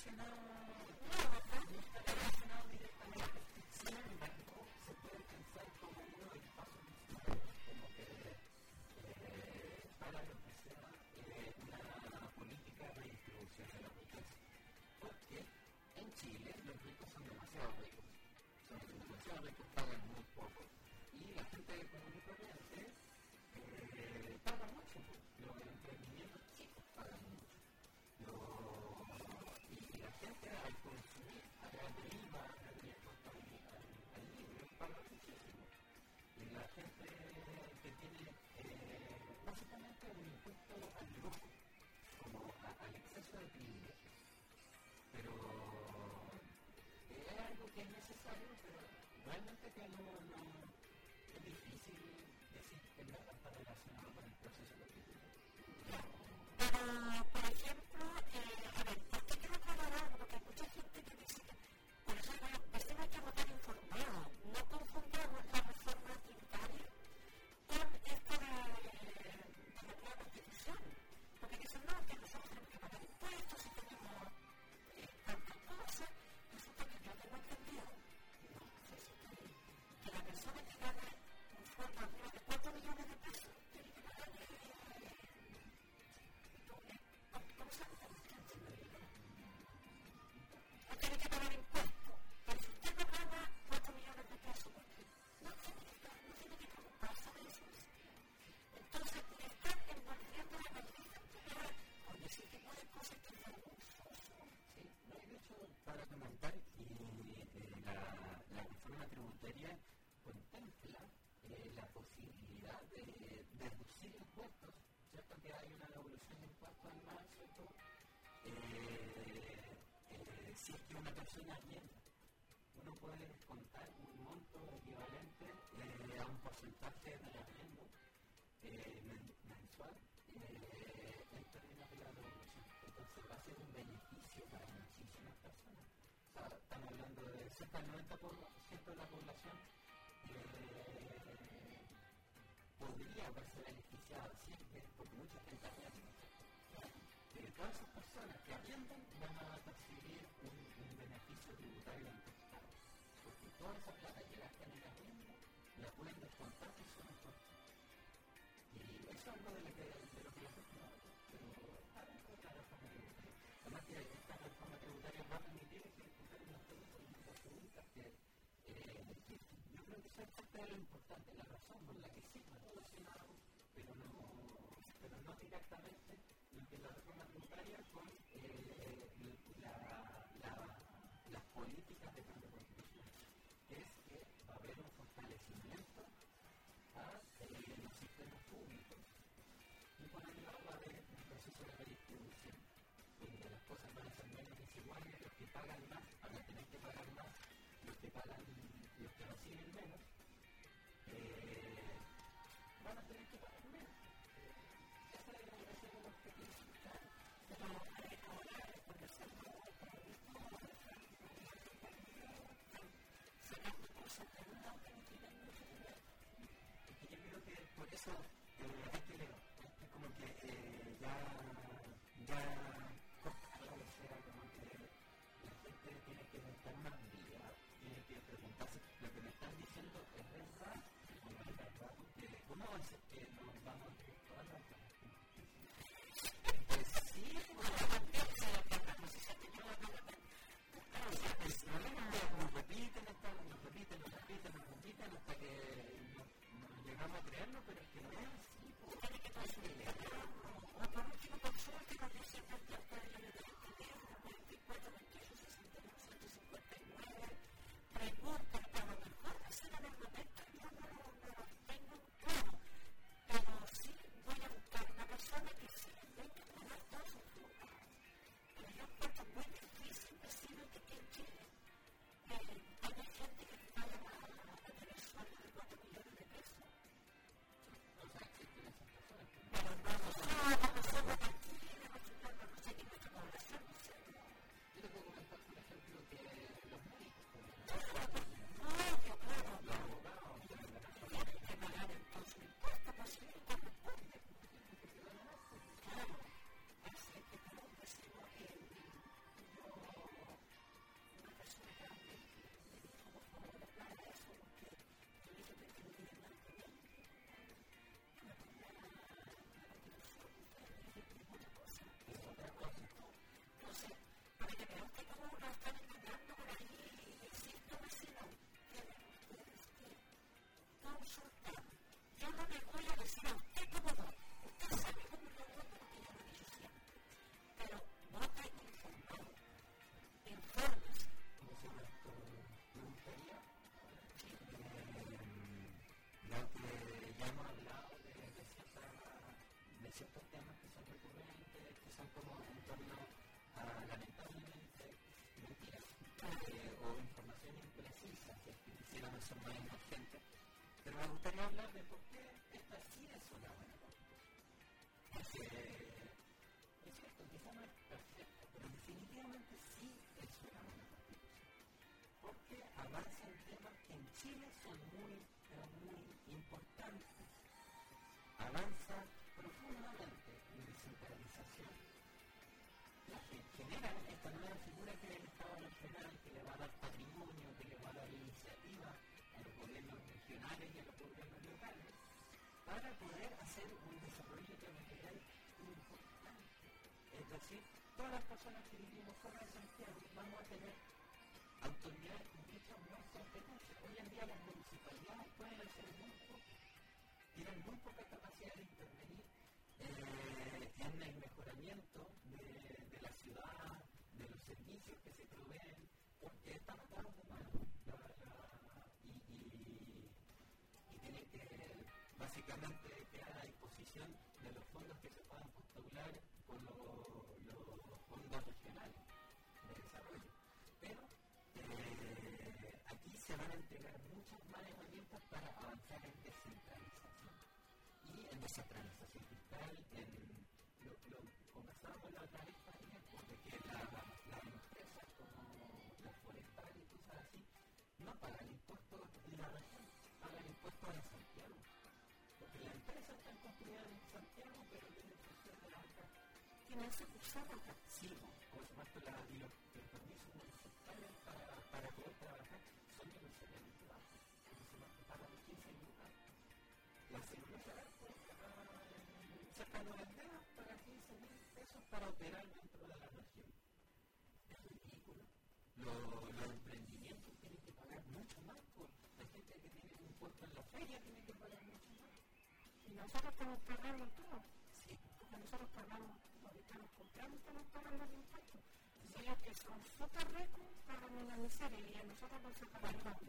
relacionado, no está relacionado directamente. Sin embargo, se puede pensar como uno de los pasos necesarios, como que eh, para lo que sea eh, una política de distribución de la riqueza. Porque en Chile los ricos son demasiado ricos, son demasiado ricos, pagan muy poco. Y la gente común y corriente eh, paga mucho, los emprendimientos chicos pagan mucho. Lo, y la gente al consumir a través de I V A, a través de impuestos al, al, al libro, paga muchísimo. Y la gente que tiene eh, básicamente un impuesto al lujo, como a, al exceso de privilegios. Pero es algo que es necesario, pero realmente que no, no es difícil decir que no está relacionado con el proceso de política. Pero, por ejemplo, eh, a ver, ¿por qué quiero aclarar algo? Porque hay mucha gente que dice que, por ejemplo, las personas hay que votar informado. No confundamos la reforma tributaria con esto de, de la nueva constitución. Porque dicen, no, que nosotros tenemos que pagar impuestos y tenemos eh, tantas cosas. Resulta que yo tengo entendido, no sé si que, que la persona que gana un sueldo arriba de cuatro millones de pesos tiene que pagar eh, ¿cómo se llama? No tiene que pagar impuestos. Pero si usted no gana cuatro millones de pesos, no tiene que, no tiene que preocuparse de eso. Entonces, están envolviendo la maldita actividad con ese tipo de cosas que es abuso. Sí, no hay hecho para comentar y eh, la, la reforma tributaria contempla eh, la posibilidad de, de reducir impuestos, ¿cierto? Que hay una devolución de impuestos al más, ¿cierto? Eh, eh, si es que una persona arrienda, uno puede descontar un monto equivalente eh, a un porcentaje del arriendo eh, men- mensual eh, en términos de la devolución. Entonces va a ser un beneficio para muchísimas personas. O sea, estamos hablando de cerca del noventa por ciento de la población eh, podría verse beneficiada siempre, porque mucha gente arrienda. Eh, todas esas personas que arriendan van a percibir un, un beneficio tributario impactado, porque toda esa plata que gastan en arriendo la pueden descontar en sus impuestos. Y eso es algo de lo que, de lo que les gusta, pero está dentro de la reforma tributaria. Además que esta reforma tributaria va a permitir ejecutar unas políticas públicas que, eh, que yo creo que eso es parte de lo importante, la razón por la que sí está relacionado, pero no, pero no directamente lo que es la reforma tributaria con eh, la, la, las políticas de cambio constitucional. Es que va a haber un fortalecimiento a eh, los sistemas públicos y por el lado va a haber un proceso de redistribución donde las cosas van a ser menos desiguales, los que pagan más van a tener que pagar más, los que pagan, los que reciben menos eh, van a tener que pagar menos. Ese es el objetivo. Pero eh, ahora, conversando con el mismo, sacando cosas de una que no tienen mucho que ver. Y yo creo que por eso eh, hay que leer, es como que eh, ya, ya cortarlo, o sea, como que la gente tiene que estar más viva, tiene que preguntarse, lo que me están diciendo es verdad, o no es verdad, porque ¿cómo va a ser que nos vamos a ir todas las cosas? Pues sí, bueno, o sea, el problema es que nos repiten, nos repiten, nos repiten, nos repiten hasta que nos, nos llegamos a creerlo, pero es que no es así. Tiene que pasar el día. O por último, consulta y nos dice que el tiempo de la veinticuatro, veintiocho, sesenta y nueve, ciento cincuenta y nueve. Pregunta, a lo mejor así en el momento yo no lo tengo claro, pero sí voy a buscar una persona que sí tenga que pagar todos sus lucas. Pero yo encuentro muy difícil decirlo que aquí en Chile eh, hay gente que paga a tener sueldo de cuatro millones de pesos. O sea, existen esas personas. Pero no, no, no, no, no, no, no, no, no, no, no, no, no, no, no, no, ciertos temas que son recurrentes, que son como en torno a, lamentablemente, mentiras eh, o información imprecisa, que quisiéramos ser más emergentes. Pero me gustaría hablar de por qué esta sí es una buena noticia. Porque es cierto, quizá no es perfecta, pero definitivamente sí es una buena noticia. Porque avanzan temas que en Chile son muy, pero muy importantes. Avanza profundamente en descentralización. La que genera esta nueva figura que es el Estado Nacional, que le va a dar patrimonio, que le va a dar iniciativa a los gobiernos regionales y a los gobiernos locales, para poder hacer un desarrollo territorial importante. Es decir, todas las personas que vivimos fuera de Santiago vamos a tener autoridades con muchas más competencias. Hoy en día las municipalidades pueden hacer muy poco, tienen muy poca capacidad de intervenir eh, en el mejoramiento de, de la ciudad, de los servicios que se proveen, porque están atados de mano la, la, y, y, y tienen que básicamente quedar a disposición de los fondos que se puedan postular por los, los fondos regionales de desarrollo. Pero eh, aquí se van a entregar muchas más herramientas para avanzar en descentralización y en descentralización fiscal, en lo que conversábamos la otra vez también, porque que la, las empresas como las forestales y cosas así no pagan impuestos en la región, pagan impuestos en Santiago, porque las empresas están construidas en Santiago pero tienen funciones acá. ¿Tienen sucursal acá? Sí, por supuesto, la, y los, los permisos municipales para, para poder trabajar son de los setenta bajos, entonces nos pagan quince lucas. La seguridad cerca de Nueva para quince mil pesos para operar dentro de la región. Es ridículo. Los, los emprendimientos tienen que pagar mucho más, por la gente que tiene un puesto en la feria tiene que pagar mucho más. Y nosotros estamos pagando todo. Sí. Porque nosotros pagamos, ahorita nos compramos, estamos pagando los impuestos. Y ellos que son súper ricos pagan una miseria y a nosotros nos pagan todo.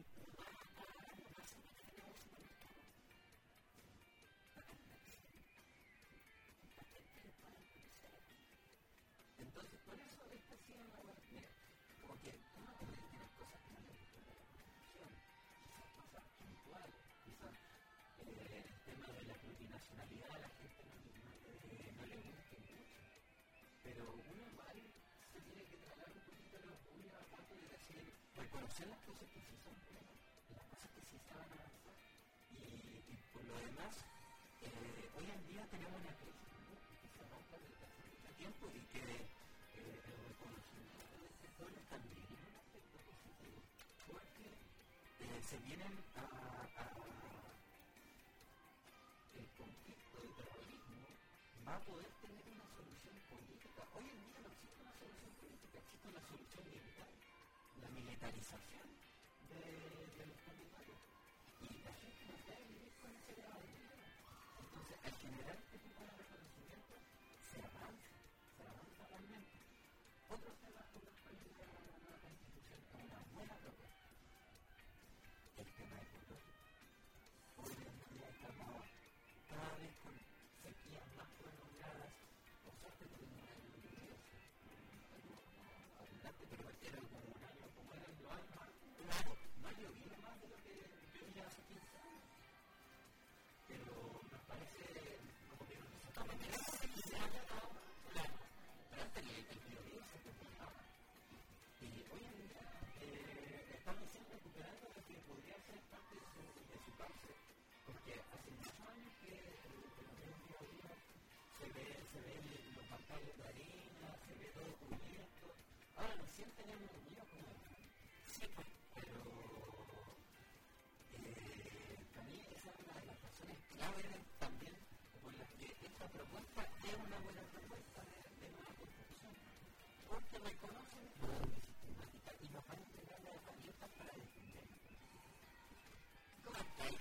Entonces, por eso esta sí es una buena idea. Porque uno también tiene cosas que no le gustan de la corrupción, quizás cosas puntuales, quizás eh, el tema de la plurinacionalidad a la gente no, no, eh, no le gusta mucho. Pero uno igual se tiene que tratar un poquito de orgullo a fondo y decir, reconocer las cosas que sí son buenas, las cosas que sí saben avanzar. Y, y por lo demás, eh, hoy en día tenemos una crisis, ¿no? Que se rompe desde hace mucho tiempo y que eh, el reconocimiento de este pueblo también es un aspecto positivo, porque eh, se vienen a, a el conflicto del terrorismo va a poder tener una solución política. Hoy en día no existe una solución política, existe una solución militar, la militarización de, de los territorios. Y la gente no debe vivir con ese grado de vida. Entonces, al generar este tipo de reconocimiento, se avanza, se avanza realmente. Otros temas por los cuales se llama la nueva Constitución es una buena propuesta. El tema ecológico. Hoy en día estamos cada vez con sequías más prolongadas, por suerte tenemos un año lluvioso, abundante, pero era como un año como eran los años antes. Claro, no ha llovido más de lo que llovía hace quince años. Pero nos parece como que nos estamos mirando de quince años ahora. Claro, pero antes el, el biodiverso se complicaba. Y hoy en día eh, estamos siempre recuperando lo que podría ser parte de su, de su cauce. Porque hace muchos años que el día a día se ve, se ven los pantallos de arena, se ve todo cubierto. Ahora recién tenemos un lío con el sí, pues, pero eh, para mí esa es una de las razones claves también por las que esta propuesta es una buena propuesta de, de nueva construcción. Porque reconocen la sistemática y nos van a entregar las herramientas para defender. ¿Cómo está?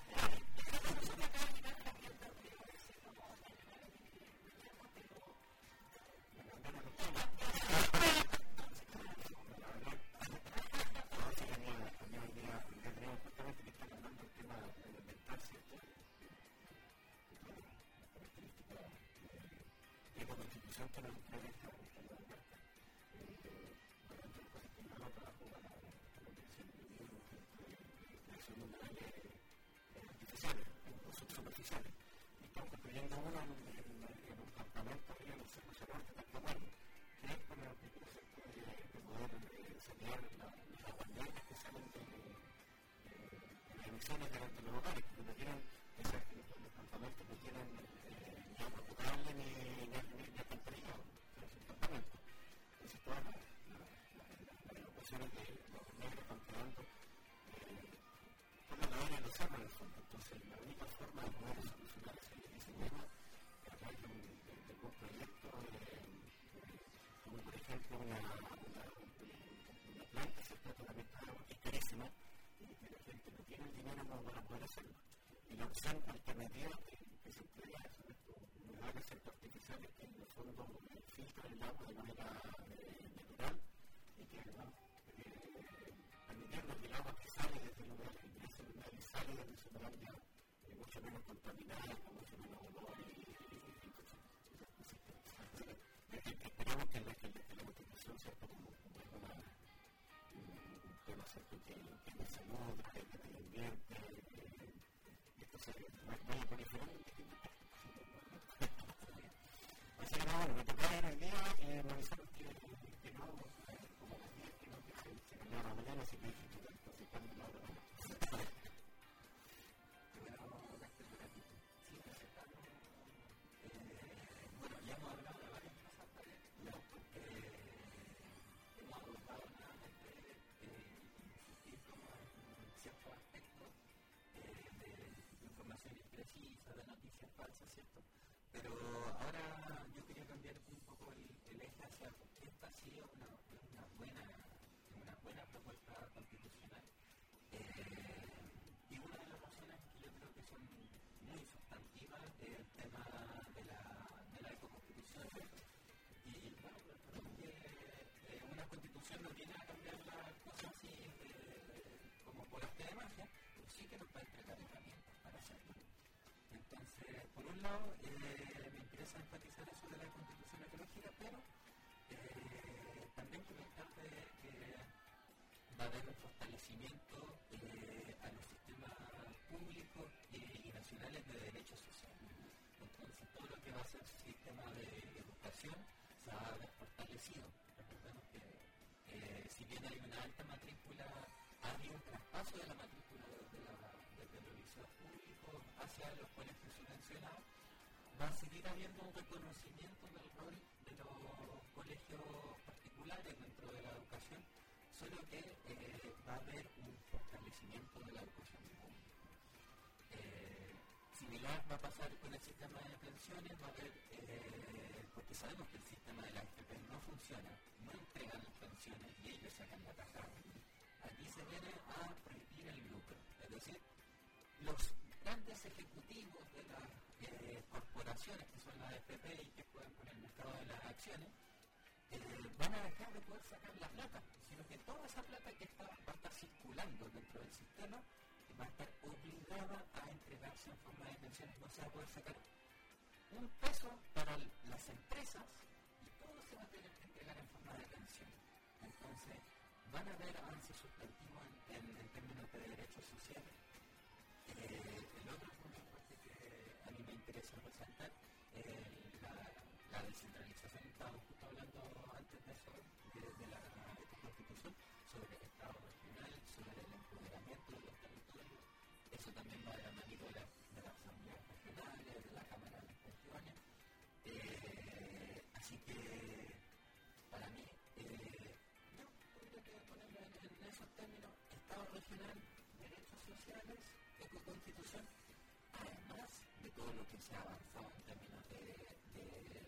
la Constitución que nos entrega esta libertad. Durante el cuestionado trabajo para la protección de los derechos humanos artificiales, incluso superficiales. Estamos construyendo uno en un campamento y en el Cerro Cerrante de Talcahuano, que es con el objetivo de poder sanear las aguas negras que salen de las emisiones de los locales, que no tienen los campamentos no tienen ni agua potable ni alcantarillado, son sus campamentos. Entonces todas las evacuaciones de los negros están quedando por la cadena de los cerros en el fondo. Entonces la única forma de poder solucionar ese problema es a través de un proyecto, como por ejemplo una planta, ¿cierto? Tratamiento de agua que es carísima y que la gente no tiene el dinero como para poder hacerlo. Y la opción alternativa que se emplea son estos lugares artificiales que en el fondo filtran el agua de manera natural y que además permitiendo que el agua que sale desde el lugar, ingresa al lugar y sale desde ese lugar ya mucho menos contaminada, con mucho menos olor y esperamos que la Constitución sea como un tema que es de salud, que es de medio ambiente, esto se vaya proliferando. Así que bueno, me tocaba en el día y me avisaron que no, como las diez que no, que se cambiaron a la mañana, así que dije que entonces estamos en la hora. Bueno, ya hemos hablado de varias cosas, ya porque hemos abordado nuevamente insistir como en ciertos aspectos de información imprecisa, de noticias falsas, ¿cierto? Pero ahora yo quería cambiar un poco el, el eje hacia porque esta ha sido una, una, buena, una buena propuesta constitucional. Eh, y una de las razones que yo creo que son muy sustantivas es el tema de la, de la ecoconstitución. Y bueno, porque eh, una constitución no viene a cambiar las cosas así eh, como por arte de magia, pero sí que nos va a entregar herramientas para hacerlo. Entonces, por un lado, eh, me interesa enfatizar eso de la constitución ecológica, pero eh, también comentarte que va a haber un fortalecimiento eh, a los sistemas públicos y, y nacionales de derechos sociales. Entonces, todo lo que va a ser sistema de educación se va a ver fortalecido. Recordemos que eh, si bien hay una alta matrícula, hay un traspaso de la matrícula desde, la, desde los liceos públicos hacia los colegios subvencionados. Va a seguir habiendo un reconocimiento del rol de los colegios particulares dentro de la educación, solo que eh, va a haber un fortalecimiento de la educación pública. Eh, similar va a pasar con el sistema de pensiones, va a haber, eh, porque sabemos que el sistema de la A F P no funciona, no entregan las pensiones y ellos sacan la tajada. Aquí se viene a prohibir el lucro, es decir, los grandes ejecutivos de las eh, corporaciones que son las A F P y que juegan con el mercado de las acciones eh, van a dejar de poder sacar la plata, sino que toda esa plata que está, va a estar circulando dentro del sistema va a estar obligada a entregarse en forma de pensiones, no se va a poder sacar un peso para las empresas y todo se va a tener que entregar en forma de pensión. Entonces van a haber avances sustantivos en, en, en términos de derechos sociales. Eh, el otro punto que a mí me interesa resaltar es eh, la, la descentralización. Estábamos justo hablando antes de eso, de, de la Constitución, sobre el Estado regional, sobre el empoderamiento de los territorios. Eso también va de la mano de, la, de las asambleas regionales, de la Cámara de las Cuestiones. Eh, así que, para mí, eh, yo tendría que ponerlo en, en esos términos: Estado regional, derechos sociales, ecoconstitución, además de todo lo que se ha avanzado en términos de, de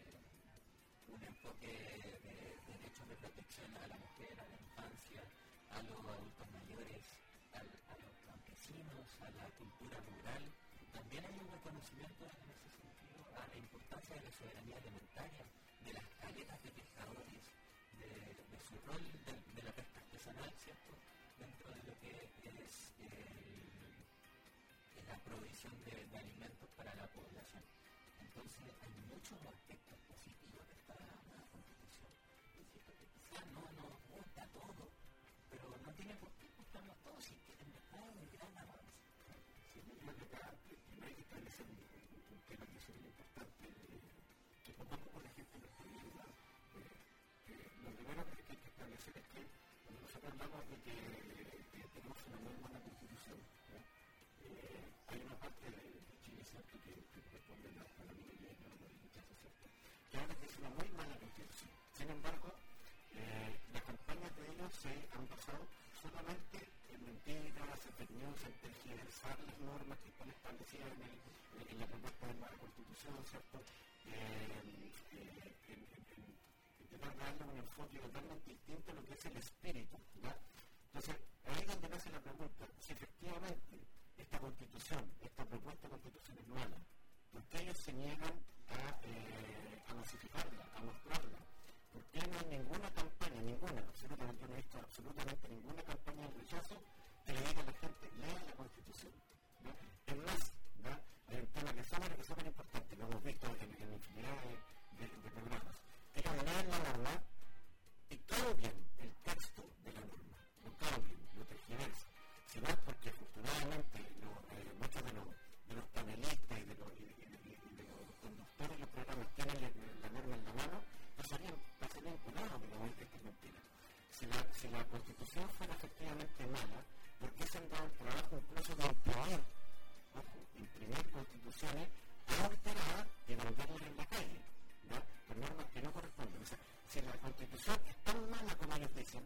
un enfoque de, de derechos de protección a la mujer, a la infancia, a los adultos mayores, a, a los campesinos, a la cultura rural. También hay un reconocimiento en ese sentido a la importancia de la soberanía alimentaria, de las cáleras de pescadores, de, de su rol de, de la pesca artesanal, ¿cierto?, dentro de lo que es el la provisión de, de alimentos para la población. Entonces hay muchos aspectos positivos de esta nueva constitución. Es cierto que quizás no nos gusta todo, pero no tiene por qué gustarnos todos, y que en verdad es un gran avance. Sí, yo creo que acá primero hay que establecer un, un tema que es muy importante, eh, que poco a poco la gente lo está viendo. Eh, eh, lo primero que hay que establecer es que cuando nosotros hablamos de que, que tenemos una muy buena constitución, ¿no? eh, hay una parte de, de Chile, ¿cierto?, que, que corresponde a la mayoría de los rechazo, ¿cierto?, que habla que es una muy mala constitución. Sin embargo, eh, las campañas de ellos se han basado solamente en mentiras, en fake news, en tergiversar las normas que están establecidas en, el, en la propuesta de la constitución, ¿cierto?, eh, eh, en, en, en, intentar darle un enfoque totalmente distinto a lo que es el espíritu, ¿ya? Entonces, ahí es donde nace la pregunta: si efectivamente esta constitución, esta propuesta de constitución es mala, ¿por qué ellos se niegan a, eh, a masificarla, a mostrarla? ¿Por qué no hay ninguna campaña, ninguna, absolutamente no he visto absolutamente ninguna campaña de rechazo que le diga a la gente, lea la constitución, ¿no? Es más, ¿no?, hay un tema que es súper, súper importante, lo hemos visto en, en infinidad de, de, de programas. Ellos leen la norma y cambien el texto de la norma, lo cambien, lo tergiversen. Si no es porque afortunadamente lo, eh, muchos de los, de los panelistas y de los, y, y, y, y de los conductores de los programas tienen la, la norma en la mano, pasarían, pasarían curados de estas mentiras. Si la, si la constitución fuera efectivamente mala, ¿por qué se han dado el trabajo incluso de imprimir, ojo, imprimir constituciones alteradas y venderlas en la calle, ¿no?, por normas que no corresponden? O sea, si la constitución es tan mala como ellos dicen,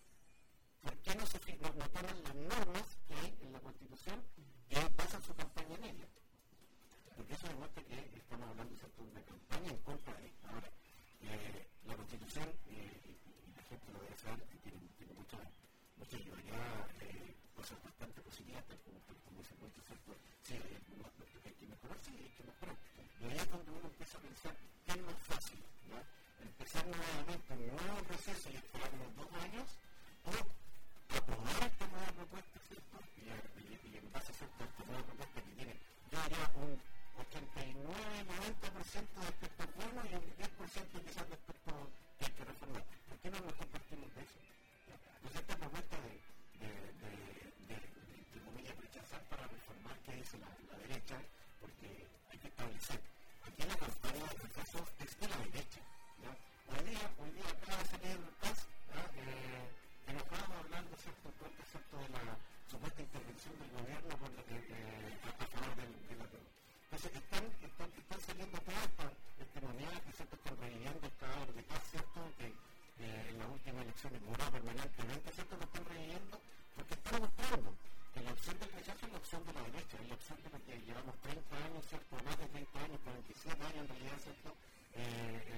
¿por qué no se no, no toman las normas que hay en la constitución y pasan su campaña en ella? Porque eso demuestra que estamos hablando de una campaña en contra de esto. Ahora, eh, la constitución, eh, y, y la gente lo debe saber, tiene, tiene mucha, mucha ayuda, eh, cosas bastante positivas, pero como, como se puede decir, pues, sí, hay algunos aspectos que hay que mejorar, sí, hay que mejorar. Y ahí es cuando uno empieza a pensar que es más fácil, ¿no?, empezar nuevamente un nuevo proceso y esperar unos dos años, o aprobar esta nueva propuesta, ¿cierto?, y, y, y en base a esta nueva propuesta que tiene, yo haría un ochenta y nueve a noventa por ciento de aspectos buenos y un diez por ciento quizás de aspectos que hay que reformar. ¿Por qué no nos compartimos de eso? Entonces, esta propuesta de, de, de, de, de, de comillas, rechazar para reformar, que dice la, la derecha, porque hay que establecer. Aquí la campaña de rechazo es de la derecha, ¿ya? Hoy día, hoy día acaba de salir el paz, eh, enojado hablando, ¿cierto?, ¿cierto?, de la supuesta intervención del gobierno por la, eh, a, a favor del, de la droga. Entonces, están, están, están saliendo todas estas testimoniales que siempre están reviviendo el cadáver de paz, ¿cierto?, que eh, en las últimas elecciones murió permanentemente, ¿cierto?, lo están reviviendo porque están mostrando que la opción del rechazo es la opción de la derecha, es la opción de la que llevamos treinta años, ¿cierto?, más de treinta años, cuarenta y siete años en realidad, ¿cierto?, eh, eh,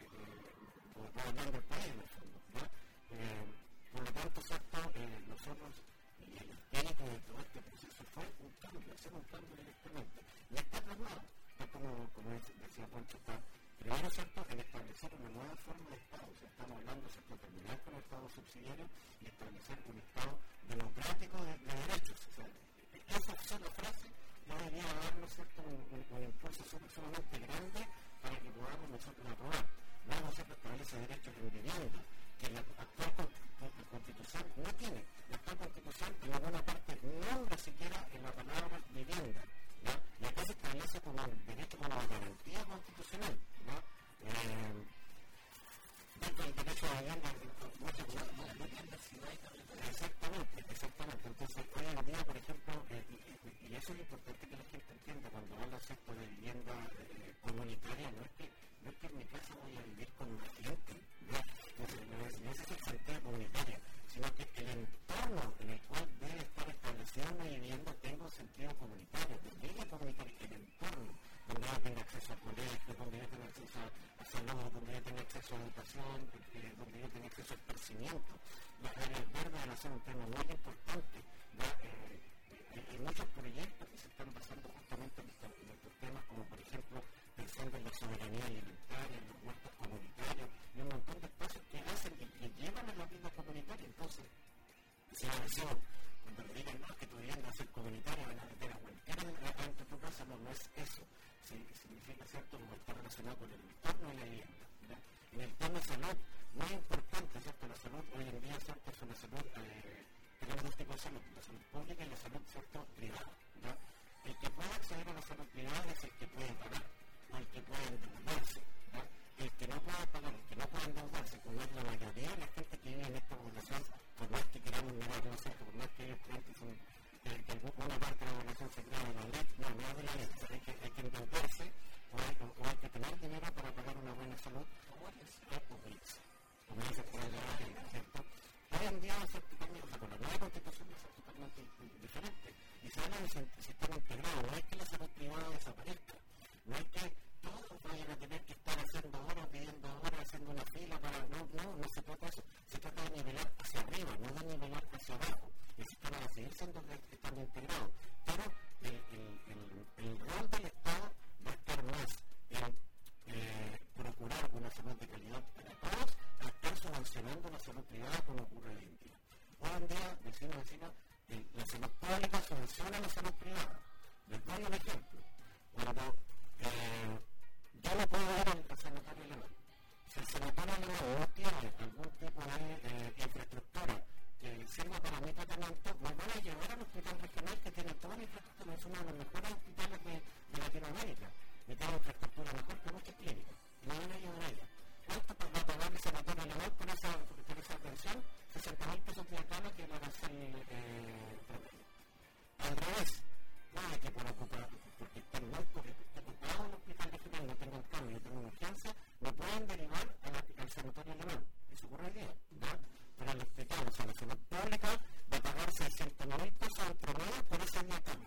eh, gobernando el país, en el fondo, ¿no? Eh, por lo tanto, ¿cierto?, eh, nosotros, y el espíritu de todo este proceso fue un cambio, hacer un cambio directamente. Y está plasmado, está como, como decía Poncho, está primero, ¿cierto?, en establecer una nueva forma de Estado. O sea, estamos hablando, ¿cierto?, de terminar con el Estado subsidiario y establecer un Estado democrático de, de derechos. O sea, esa sola frase ya debería darnos, ¿cierto?, un, un, un impulso sumamente grande para que podamos nosotros aprobar. Luego, ¿cierto?, establece derechos en vivienda, que la actual Constitución no tiene. La actual Constitución en alguna parte nombra siquiera en la palabra vivienda, ¿no? Y acá se establece como un derecho, como una garantía constitucional, ¿no? Eh, dentro del derecho a la vivienda, exactamente, exactamente. Entonces, hoy en día, por ejemplo, eh, y, y eso es lo importante que la gente entienda cuando habla, ¿cierto?, de vivienda eh, comunitaria, no es que no es que en mi casa voy a vivir con una gente, ¿no? No es, no es esa cantidad comunitaria, sino que el entorno en el cual debe estar establecida una vivienda tenga un sentido comunitario, de vida comunitaria, el entorno, donde ella tenga acceso a colegios, donde ella tenga acceso a salud, donde ella tenga acceso a educación, donde ella tenga acceso a esparcimiento. Las áreas verdes van a ser un tema muy importante, ¿no? Eh, hay muchos proyectos que se están basando justamente en estos, en estos temas, como por ejemplo pensando en la soberanía alimentaria, en los huertos comunitarios y un montón de espacios que hacen y que llevan a la vida comunitaria. Entonces, si la versión, cuando le digan, no, que tu vivienda va a ser comunitaria, van a meter a cualquiera dentro de tu casa, no, no es eso. Sí, significa, ¿cierto?, relacionado con el entorno y la vivienda. ¿Ya? En el tema de salud, muy importante, ¿cierto? La salud hoy en día, ¿cierto? Es una salud, eh, tenemos dos tipos de salud, la salud pública y la salud, ¿cierto? Privada. ¿Ya? El que puede acceder a la salud privada es el que puede pagar, no el que puede endeudarse. ¿Ya? El que no puede pagar, el que no puede endeudarse, como es la mayoría de la gente que vive en esta población, por más que queramos mirar, ¿no es cierto? Por más que ellos crean que son eh, que una parte de la población se crea de la ley, no, no es de la ley, hay que, hay que endeudarse o hay, o hay que tener dinero para pagar una buena salud, como es como dice por el debate, ¿cierto? Hoy en día, con la nueva constitución es totalmente diferente y se habla de un sistema integrado, no es que la salud privada desaparezca, no es que todos vayan a tener que estar haciendo horas, pidiendo horas, haciendo una fila para... No, no, no se trata de eso. Se trata de nivelar hacia arriba, no de nivelar hacia abajo. El sistema va a seguir siendo estando integrado. Pero el, el, el, el rol del Estado va a estar más en eh, procurar una salud de calidad para todos, a estar subvencionando la salud privada como ocurre hoy en día. Hoy en día, vecinos, vecinos, la salud pública subvenciona la salud privada. Les doy un ejemplo. Cuando eh, yo no puedo ir al, al sanatorio alemán. Si el sanatorio alemán no tiene algún tipo de eh, infraestructura que sirva para mi tratamiento, me van a llevar al hospital regional que tiene toda la infraestructura, es uno de los mejores hospitales de, de Latinoamérica, que tiene infraestructura mejor que muchas clínicas, me van a llevar a ella. ¿Cuánto va a pagar el sanatorio alemán por esa, por esa atención? sesenta mil pesos de acá que van a ser eh, promedio. Al revés, no hay que preocupar, porque están muy ocupados en el hospital regional, no tengo un cambio, tengo una urgencia, me pueden derivar a la, al sanatorio alemán. Eso ocurre hoy día, ¿no? Pero el hospital, o sea, la salud pública va a pagar seiscientos mil pesos en promedio por esa día cama.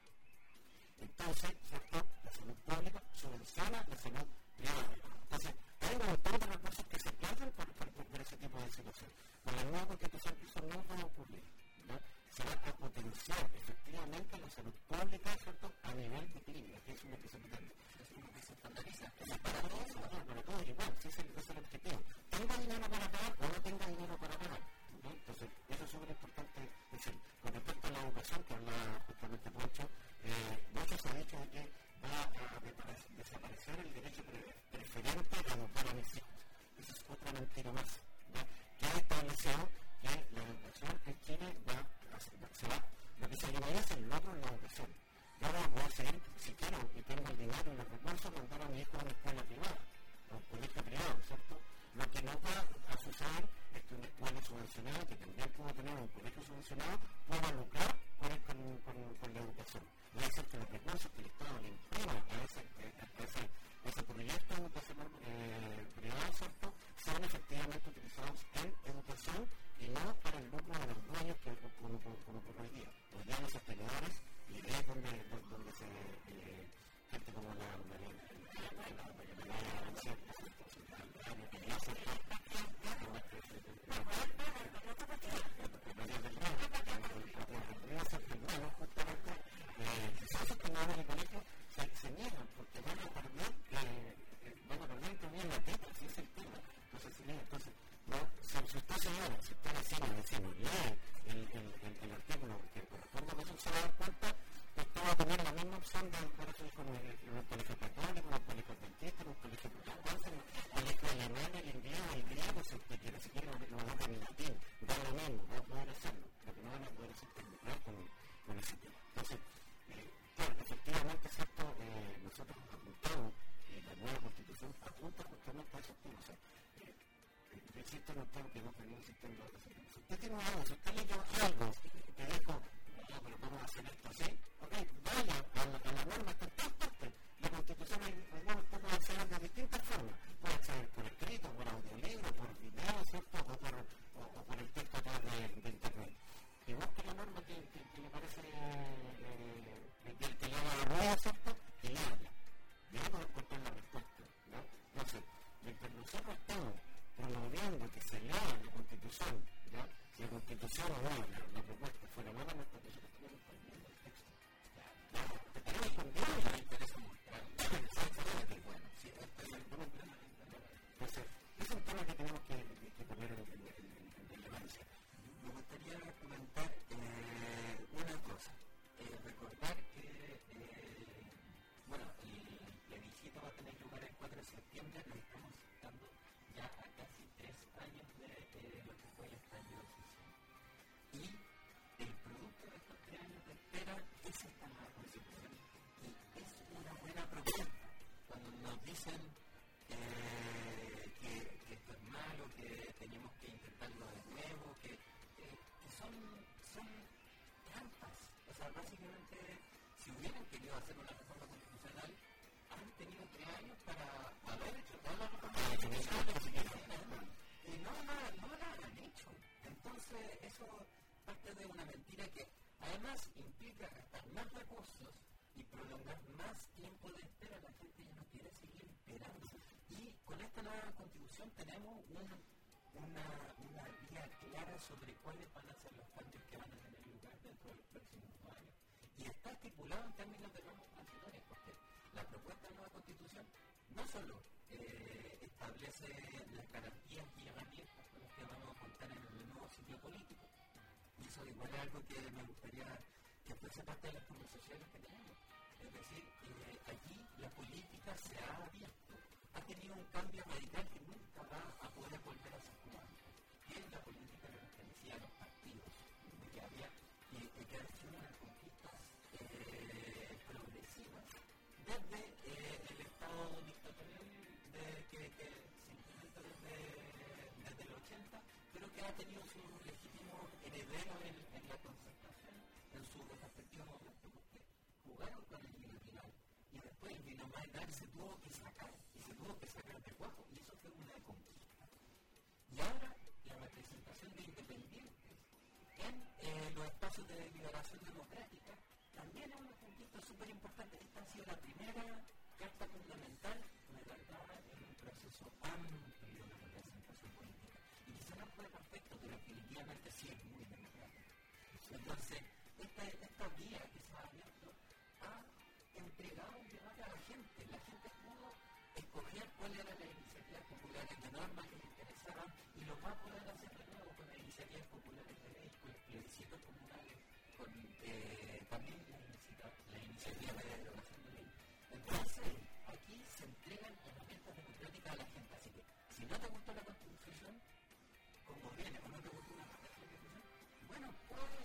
Entonces, ¿cierto? La salud pública subvenciona la salud privada. Entonces, hay un montón de recursos que se pierden por, por, por, por ese tipo de situación. Con la nueva constitución eso no va a ocurrir, ¿no? Se va a potenciar efectivamente la salud pública, ¿cierto? A nivel de clínica, que es lo que se pretende. Es lo que se estandariza. Es para todos, para, para todos igual, si ese es el objetivo. Tenga dinero para pagar o no tenga dinero para pagar, ¿no? Entonces, eso es súper importante decir. Con respecto a la educación, que hablaba justamente Poncho, eh, mucho se ha dicho que va a desaparecer el derecho preferente a educar a mis hijos. Esa es otra mentira más, ¿no? Que ha establecido que la educación en Chile va a, se va, lo que se llamaría es el logro en la educación. Yo voy a seguir, si quiero, y tengo el dinero y los recursos, mandar a mi hijo a una escuela privada, a un colegio privado, ¿cierto? Lo que no va a suceder es que una escuela subvencionada, que también puede tener un colegio subvencionado, pueda lucrar con, con, con, con la educación. Va a ser que los recursos que el Estado le imprima a ese, a ese, a ese proyecto educacional eh, privado, ¿cierto?, sean efectivamente utilizados en educación y no para el lucro de los dueños, que como ocurre hoy día. Hoy día los hospedadores, y es donde, donde se, eh, gente como la se niegan porque van a perder van a perder también la teta, si es el tema. Entonces, no, si usted señora, si usted vecino, vecino, lee el, el, el, el artículo que corresponde a eso, se va a dar cuenta que usted va a tener la misma opción de educar a su hijo en un colegio católico, en un colegio adventista, en un colegio protestante, en un colegio alemán, el inglés, el griego, si usted quiere, si quiere lo va a tener en latín, da lo mismo, va a poder hacerlo, lo que no van a poder hacer es con, con ese tema. Entonces, eh, claro, efectivamente, ¿cierto? Eh, nosotros apuntamos, y la nueva constitución apunta justamente a esos temas. O sea, eh, existe un tema que no tenemos sistema de educación. Si usted tiene algo, si usted leyó algo que dijo, no, pero vamos a hacer esto así, ok, vaya a la, a la norma, está en todas partes. esa está la constitución. Y es una buena propuesta. Cuando nos dicen eh, que, que esto es malo, que tenemos que intentarlo de nuevo, que, que, que son, son trampas. O sea, básicamente, si hubieran querido hacer una reforma constitucional, han tenido tres años para haber hecho todas las reformas constitucionales que quieran, y no, no, no la han hecho. Entonces, eso parte de una mentira que además implica gastar más recursos y prolongar más tiempo de espera. La gente ya no quiere seguir esperando. Y con esta nueva constitución tenemos un, una, una guía clara sobre cuáles van a ser los cambios que van a tener lugar dentro de los próximos años. Y está estipulado en términos de normas transitores, porque la propuesta de nueva constitución no solo eh, establece las garantías y herramientas con las que vamos a contar en el nuevo ciclo político, y eso igual es algo que me gustaría que fuese parte de las conversaciones que tenemos. Es decir, eh, aquí la política se ha abierto, ha tenido un cambio radical que nunca va a poder volver a circular. Que es la política que pertenecía a los partidos, de que había y que, que ha sido unas conquistas eh, progresivas desde eh, el Estado dictatorial de, que, que se implementa desde, desde el ochenta, pero que ha tenido su legítimo heredero en, en la concertación en su respectivo momento, porque jugaron con el binominal y después el binominal se tuvo que sacar y se tuvo que sacar de juego, y eso fue una conquista. Y ahora la representación de independientes en eh, los espacios de liberación democrática también es una conquista súper importante. Esta ha sido la primera carta fundamental redactada en un proceso amplio de representación política. Y quizá no fue perfecto, pero definitivamente sí es muy democrático. Entonces, esta, esta vía que se ha abierto ha entregado un debate a la gente. La gente pudo escoger cuáles eran las iniciativas populares de normas que les interesaban, y lo va a poder hacer de nuevo con las iniciativas populares de ley, con los plebiscitos comunales, con eh, también la iniciativa, la iniciativa de derogación de ley. Entonces, aquí se entregan herramientas democráticas a la gente. Así que, si no te gustó la Constitución, como viene, o no te gustó una parte de la Constitución, bueno, puedes,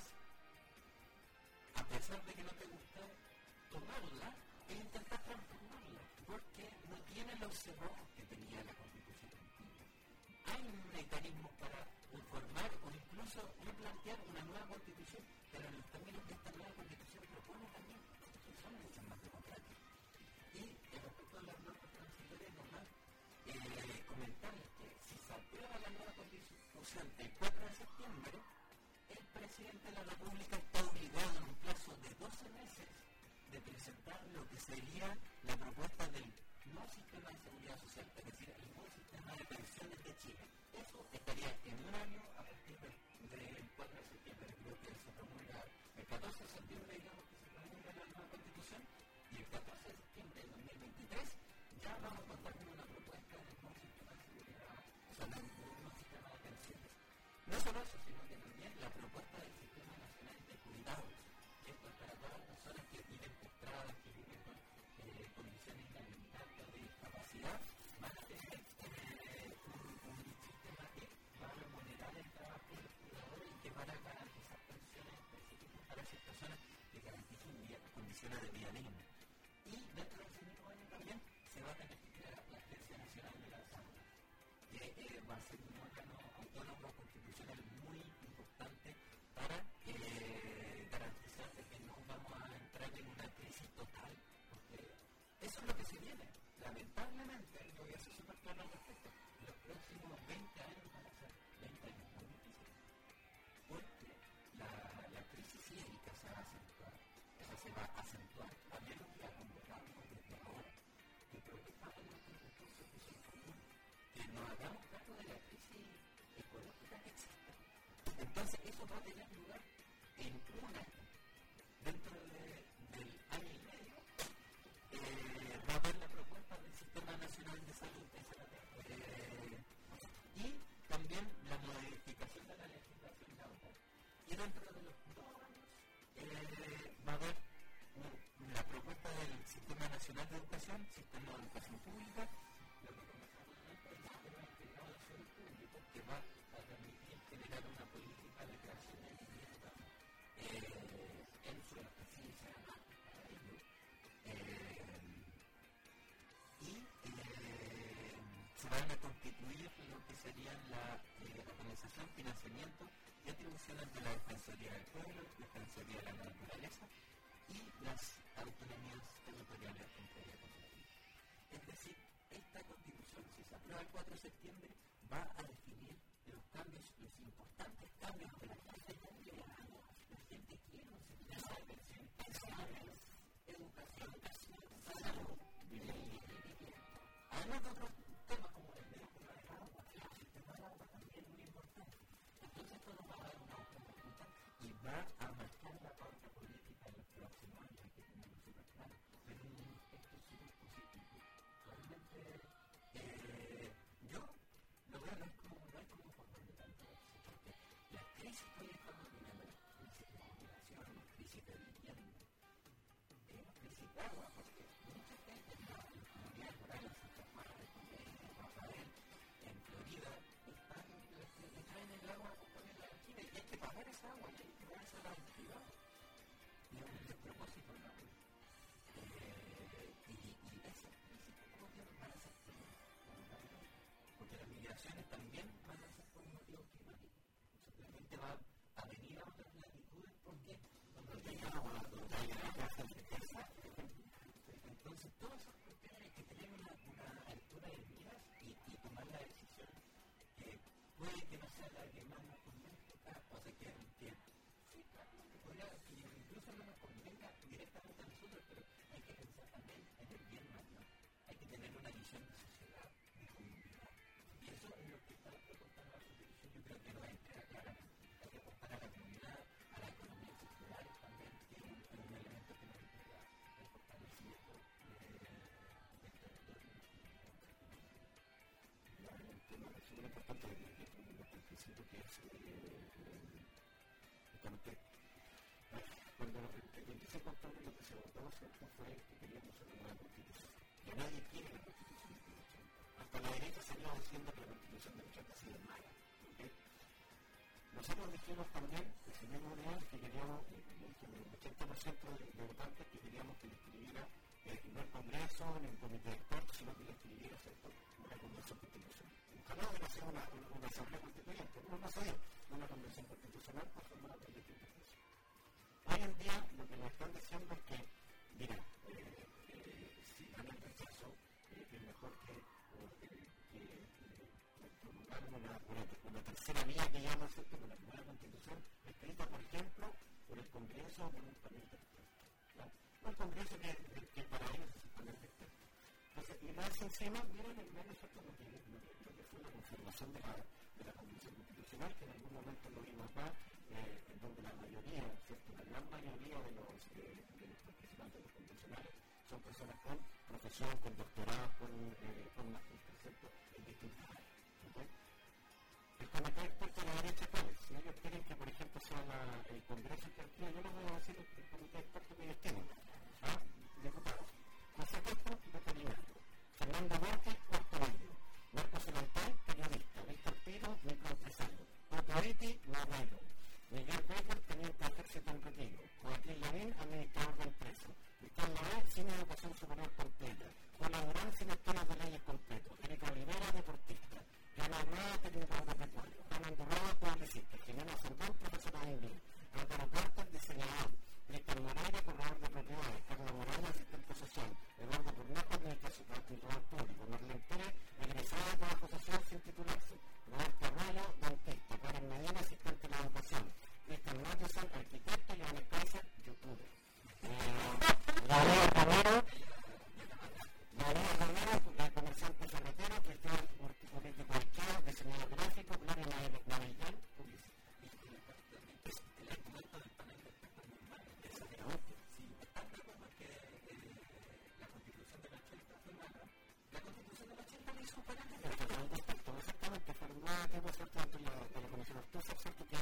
a pesar de que no te guste, tomarla e intentar transformarla, porque no tiene los errores que tenía la Constitución antigua. Hay mecanismos para reformar o incluso replantear una nueva Constitución, pero en los términos que esta nueva Constitución propone también, son mucho más democráticas. Y respecto a las normas transitorias, nomás eh, comentarles que si se aprueba la nueva Constitución el cuatro de septiembre, el presidente de la República está obligado en un plazo de doce meses de presentar lo que sería la propuesta del nuevo sistema de seguridad social, es decir, el nuevo sistema de pensiones de Chile. Eso estaría en un año a partir del de cuatro de septiembre. Creo que se promulga el catorce de septiembre, digamos que se promulga la nueva Constitución, y el catorce de septiembre de dos mil veintitrés ya vamos a contar con una propuesta del nuevo sistema de seguridad, o sea, del nuevo sistema de pensiones. No solo eso, sino que también la propuesta del Sistema Nacional de Cuidados, que esto es para todas las personas que viven postradas, que viven con eh, condiciones de alimentación, de discapacidad, van a tener eh, un, un sistema que va a remunerar el trabajo de los cuidadores y que van a garantizar pensiones específicas para esas personas, que garanticen condiciones de vida digna. Y dentro de ese mismo año también se va a tener que crear la Agencia Nacional de la Salud, que eh, va a ser un órgano autónomo constitucional muy importante para eh, garantizar que no vamos a entrar en una crisis total, porque eso es lo que se viene. Lamentablemente, yo voy a ser súper claro al respecto, los próximos veinte años van a ser veinte años muy difíciles, porque la, la crisis hídrica se va a acentuar, esa se va a acentuar, a menos que la convocamos desde ahora, que protejamos nuestros recursos que son comunes, que nos hagamos cargo de la crisis ecológica que existe. Entonces, eso va a tener lugar en un año. Dentro de, del año y medio, eh, va a haber la propuesta del Sistema Nacional de Salud, eh, y también la modificación de la legislación laboral. Y dentro de los dos años, eh, va a haber un, la propuesta del Sistema Nacional de Educación, Sistema de Educación Pública, lo que comenzamos antes es el sistema integrado de salud público, que va a permitir generar una política de creación de viviendas eh, incluían la eh, organización, financiamiento y atribuciones de la Defensoría del Pueblo, Defensoría de la Naturaleza y las autonomías territoriales en teoría comparativa. Es decir, esta constitución, si se aprueba el cuatro de septiembre, va a definir los cambios, los importantes cambios de la gente pública. La gente quiere un servicio de educación, salud, además de otros temas como el medio de agua, el sistema de agua también es muy importante. Entonces esto nos va a dar una oportunidad y va a marcar la pauta política en los próximos años que tenemos súper claro. Pero esto es súper positivo. Realmente eh, yo lo veo no es como, no es como formar de tanto éxito, porque la crisis que hoy estamos viviendo, la crisis de población, la crisis de vivienda, eh, la crisis de agua, porque mucha gente en la comunidad rural, en Santa Juana, en Rafael, en Florida, están, les, les traen el agua a poner la alquila y hay que pagar esa agua, y hay que pagar esa agua privada. Y es un despropósito, ¿no? Eh, y, y esas crisis como que van a ser climáticas, porque las migraciones también van a ser por motivos climáticos. Simplemente va a venir a otras latitudes porque cuando tenga agua, cuando haya agua, entonces todas esas cuestiones hay que tener una, una altura de miras y, y tomar la decisión que puede que no sea la que más nos convenga, o sea que, que sí, claro, que podría, que incluso no nos convenga directamente a nosotros, pero hay que pensar también en el bien mayor. Hay que tener una visión de sociedad, de comunidad. Y eso es lo que está proporcionando la Constitución. Yo creo que lo va a entregar claramente. Hay que aportar a la comunidad, a la economía circular también, que es un, un elemento que nos implica el fortalecimiento del territorio. El tema es súper importante el principio que es justamente cuando el veintiséis de octubre lo que se votó fue que queríamos una nueva constitución. Que nadie quiere la constitución del ochenta. Hasta la derecha salió diciendo que la constitución del ochenta ha sido mala. ¿Okay? Nosotros dijimos también, el señor Monreal, que queríamos, el ochenta por ciento de votantes que queríamos que le escribiera eh, no el Congreso, ni el Comité de Expertos, sino que le escribiera ¿cierto? Una convención constitucional. Ojalá hubiera sido una, una, una asamblea constituyente, no no sabía, una convención constitucional por formar por distintas cosas. Hoy en día lo que nos están diciendo es que, mira, eh, eh, si gana el rechazo, eh, es mejor que, eh, que eh, promulgar una, una, una tercera vía que llama ¿cierto? Con la nueva constitución, escrita, por ejemplo, por el Congreso o por un panel de expertos. ¿No? Un Congreso que, que, que para ellos es un panel de expertos. Entonces, y más encima, miren el menos efecto lo que, lo, que, lo que fue la confirmación de la, de la Convención Constitucional, que en algún momento lo vimos acá, eh, en donde la mayoría, ¿cierto? La gran mayoría de los, eh, de los participantes de los convencionales son personas con profesión, con doctorado, con, eh, con magíster, ¿cierto? En distintas áreas. ¿Okay? El comité de expertos de la derecha, ¿cuál es? Si ellos quieren que, por ejemplo, sea la, el Congreso que actúe, yo les voy a decir el comité de expertos que ellos tienen. ¿Ah? Diputados. José Castro, veterinario. Fernando Duarte, cuarto medio. Marcos Celantal, periodista. Víctor Piro, microempresario. Otto Iti, marrero. Miguel Becker, teniente de ejército en retiro. Joaquín Lavín, administrador de empresa. Víctor Noel, cine de educación superior completa. Juana Durán, sin estudios de leyes completos. Erika Olivera, deportista. Ana Armada, técnico agropecuario. Ana Andorrada, publicista. Jimena Santón, profesora de inglés. Álvaro Carter, diseñador. Cristian Moreira, corredor de propiedades. Carlos Morales, asistente social. Eduardo Cornejo, administrador público. Marlene Pérez, egresada de trabajo social sin titularse. Roberto Arroyo, dentista. Karen Medina, asistente de la educación. Cristian Matheson, arquitecto. y Johannes Kaiser, youtuber. Gabriel Romero, Gabriel Romero, comerciante ferretero. Cristian político archado, diseñador gráfico. Gloria Navellán, publicista. El argumento del panel de expertos es muy malo. Sí, están de acuerdo que la Constitución del ochenta fue mala. La Constitución del ochenta le hizo un panel de expertos. Exactamente, fue una que fue cierto de la, de la Comisión Artusa, cierto que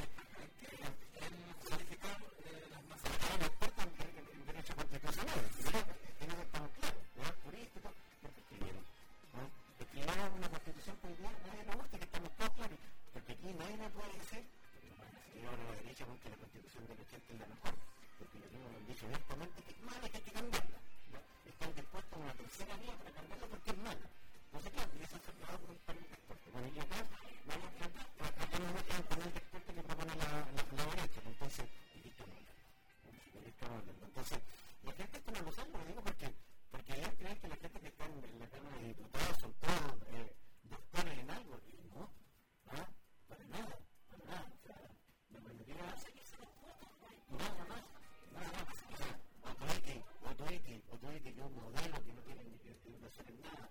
el calificar las masas de expertos en derecho constitucional. En eso estamos claros, ¿no? Jurídico, porque escribieron. Escribieron una constitución que hoy día nadie le gusta, que estamos todos claros. Porque aquí nadie me puede decir, yo a la derecha porque la constitución del ochenta es la mejor. Porque yo tengo dicho directamente que es mala, que hay que cambiarla. ¿No? Están dispuestos a una tercera vía para cambiarla porque es mala. No sé qué, y eso se ha dado por un panel de expertos. Bueno, y acá vamos tú y que yo modelo que no tienen inversión en nada,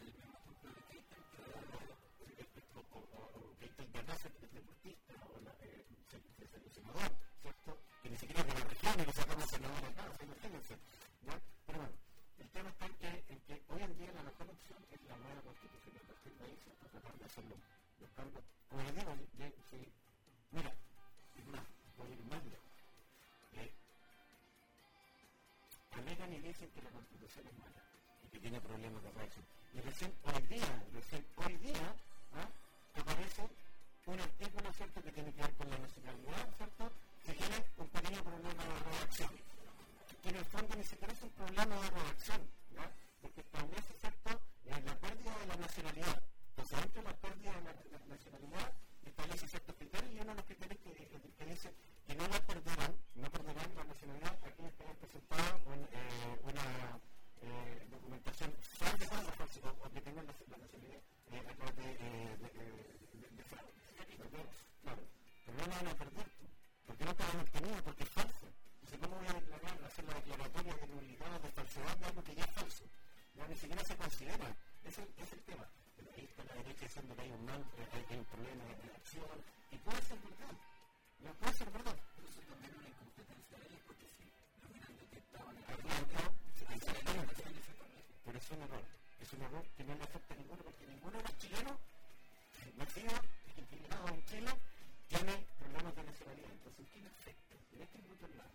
que el ganazo que es deportista o el seleccionador, ¿cierto? Que ni siquiera es de la región y que sacamos senadores acá, o sea, imagínense, ¿ya? Pero bueno, el tema está en que, en que hoy en día la mejor opción es la nueva constitución del partir de ahí, para tratar de hacerlo los cambios. Como les digo, de, si, mira, es más, voy a ir más lejos. Eh, alegan y dicen que la constitución es mala y que tiene problemas de redacción. Y recién hoy día, recién hoy día, ¿ah? aparece un artículo, ¿cierto?, que tiene que ver con la nacionalidad, ¿cierto?, que tiene un pequeño problema de redacción. Que en el fondo ni siquiera es un problema de redacción, ¿ya? Porque establece, ¿cierto?, eh, la pérdida de la nacionalidad. Entonces, dentro de la pérdida de la, la nacionalidad, establece ciertos criterios y uno de los criterios que, que, que dice que no la perderán, no perderán la nacionalidad aquellos que hayan presentado un, eh, una eh, documentación salva o, o que tengan la, la nacionalidad eh, a través de, eh, de, de, de, de fraude. Claro, pero no la van a perder, porque no te han obtenido, porque es falso. Entonces, ¿cómo voy a declarar, hacer la declaratoria de nulidad, de falsedad de algo que ya es falso? Ya ni siquiera se considera. Ese es el tema. Pero ahí está la derecha diciendo que hay un mal, hay, hay un problema de redacción, y puede ser verdad. No puede ser verdad. Pero eso también es una incompetencia de ellos, porque si no hubieran detectado en el pero es un error. Es un error que no le afecta a ninguno, porque ninguno de los chilenos, nacido y criado en Chile, tiene problemas de nacionalidad. Entonces, ¿quién afecta? En este minuto no.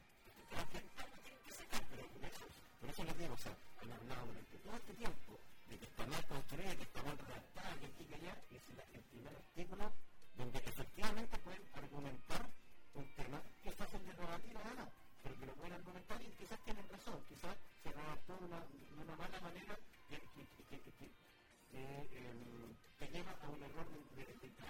Por eso les digo, o sea, han hablado durante todo este tiempo de que está mal construida, que está mal redactada, que aquí y que allá, y es el primer artículo donde efectivamente pueden argumentar un tema que es fácil de rebatir ahora, pero que lo pueden argumentar y quizás tienen razón, quizás se redactó de una, de una mala manera que, que, que, que, que, que, eh, que lleva a un error de, de, de, de, de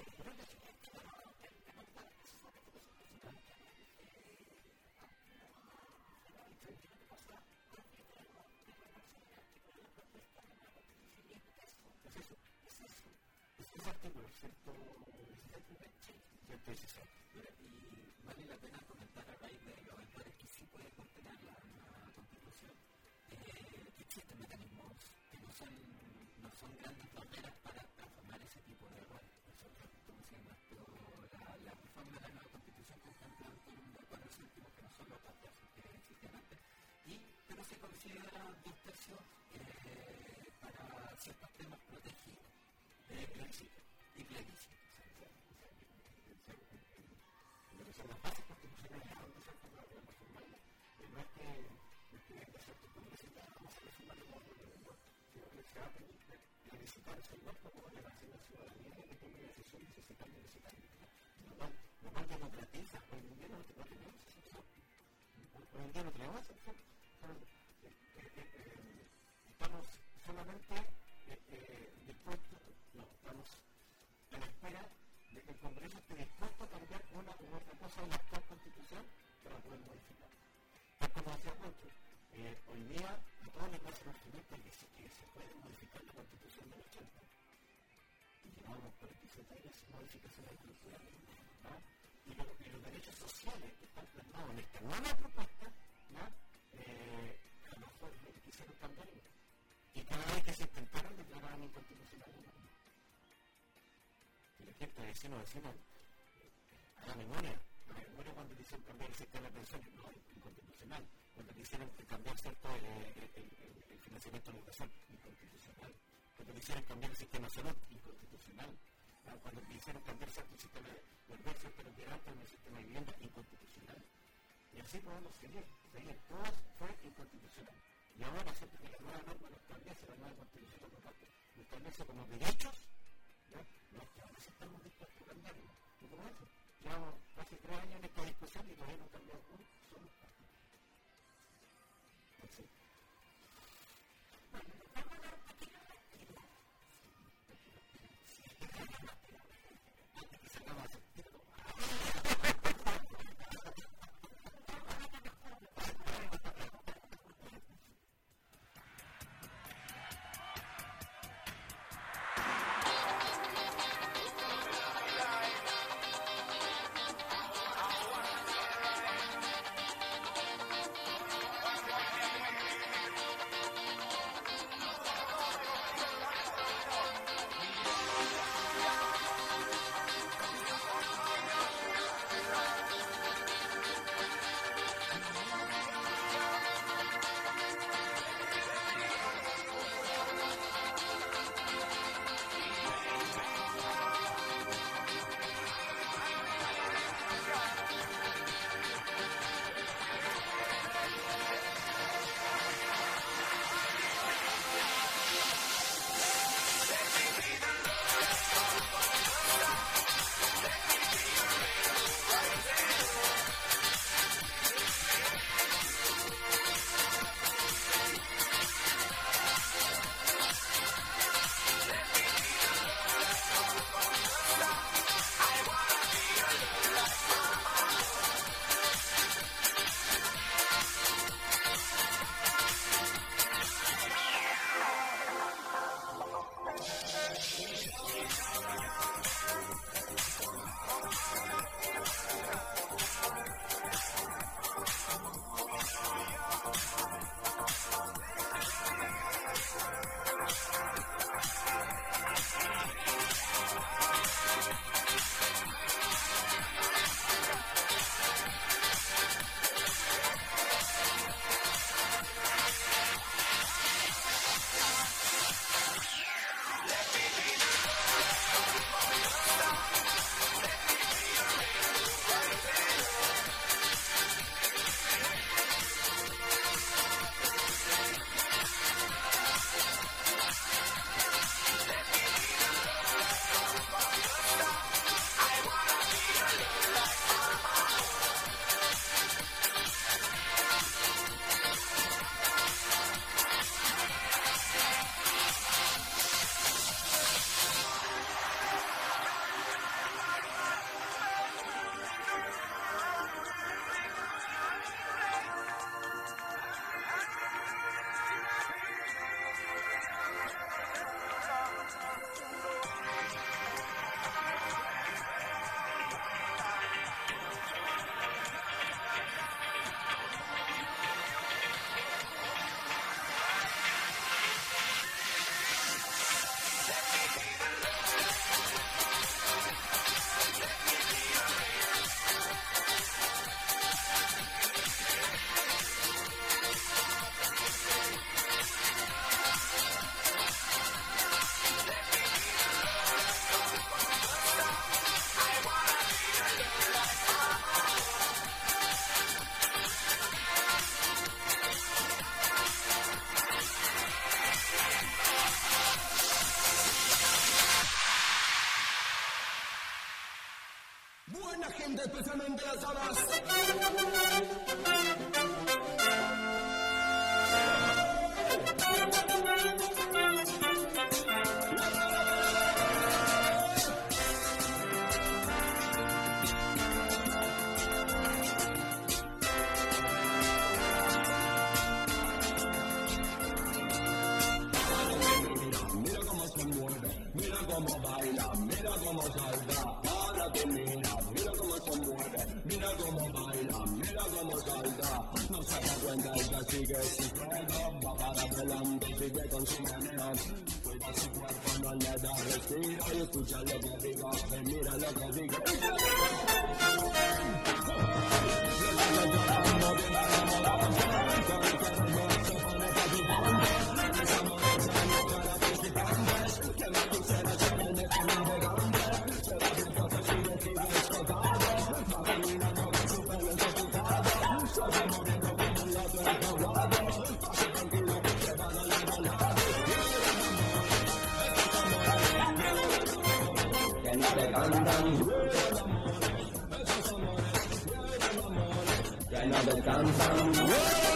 artículo ciento dieciséis. Y vale la pena comentar a raíz de los errores que sí puede contener la, la Constitución, eh, que existen mecanismos que no son, no son grandes barreras para transformar ese tipo de errores. Por ejemplo, como se llama la, la reforma de la nueva Constitución contempla un quórum de cuatro céntimos que no son los dos tercios que existen antes, y, pero se considera dos tercios eh, para ciertos temas protegidos. Eh, plebiscito y plebiscito. Lo que son las bases constitucionales donde se han tratado de reformarlas. No es que no es que se publicita, vamos a reformar el orden del mundo, sino que se va a permitir plebiscitar ese voto como le va a hacer la ciudadanía de que tome decisiones y se cambie de ese cambio. Lo cual, lo cual democratiza. Hoy en día no tenemos esa opción. Hoy en día no tenemos esa opción. Estamos solamente dispuestos. No, estamos a la espera de que el Congreso esté dispuesto a cambiar una u otra cosa de la actual Constitución para poder modificar. Tal como decía Poncho, eh, hoy día a todos les pasa el instrumento que se, que se puede modificar la Constitución del ochenta. Y llevamos cuarenta y siete años sin modificaciones estructurales. ¿Ah? Y, lo, y los derechos sociales que están plasmados en esta nueva propuesta, ¿no? eh, a lo mejor quisieron cambiar. Y cada vez que se intentaron declaraban inconstitucionales. Y la gente de vecino a vecino, a la memoria, a la memoria cuando quisieron cambiar el sistema de pensiones, no, inconstitucional. Cuando quisieron cambiar cierto eh, el, el, el financiamiento de la educación, inconstitucional. Cuando quisieron cambiar el sistema de salud, inconstitucional. ¿no? Cuando quisieron cambiar cierto sistema de welfare, pero que antes en el sistema de vivienda, inconstitucional. Y así podemos seguir, seguir. Todo fue inconstitucional. Y ahora siento que la nueva norma lo establece, la nueva Constitución por parte, lo establece como derechos, ¿no? No es que ahora sí estamos dispuestos a cambiarlo. ¿Y cómo es eso? Llevamos casi tres años en esta discusión y todavía no han cambiado un solo paso. Así. Antes que se acaba de hacer. cómo baila, mira cómo salta, para ti mira, mira cómo se mueve, mira cómo baila, mira cómo salta, no se da cuenta ella sigue su juego, va para adelante, sigue con su meneo, cuida su cuerpo, no le da respiro y escucha lo que digo, y mira lo que digo. Que no te cantan, que no te cantan.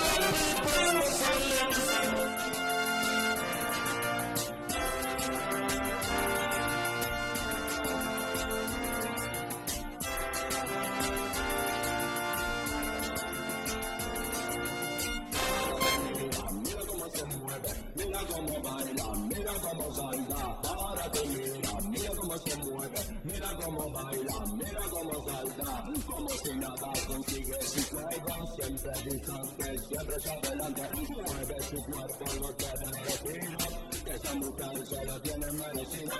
Mira cómo baila, mira cómo salta, para ti mira, mira cómo se mueve, mira cómo baila, mira cómo salta, como si nada consigue su juego, siempre distante, siempre hacia adelante, mueve su cuerpo, no tiene retiro, que esa mujer solo tiene medicina.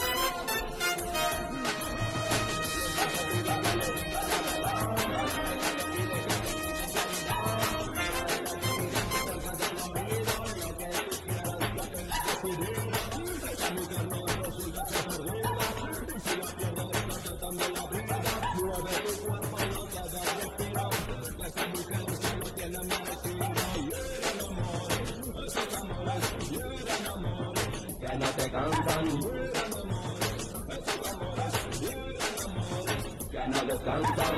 Que no te cansan, que no descansan.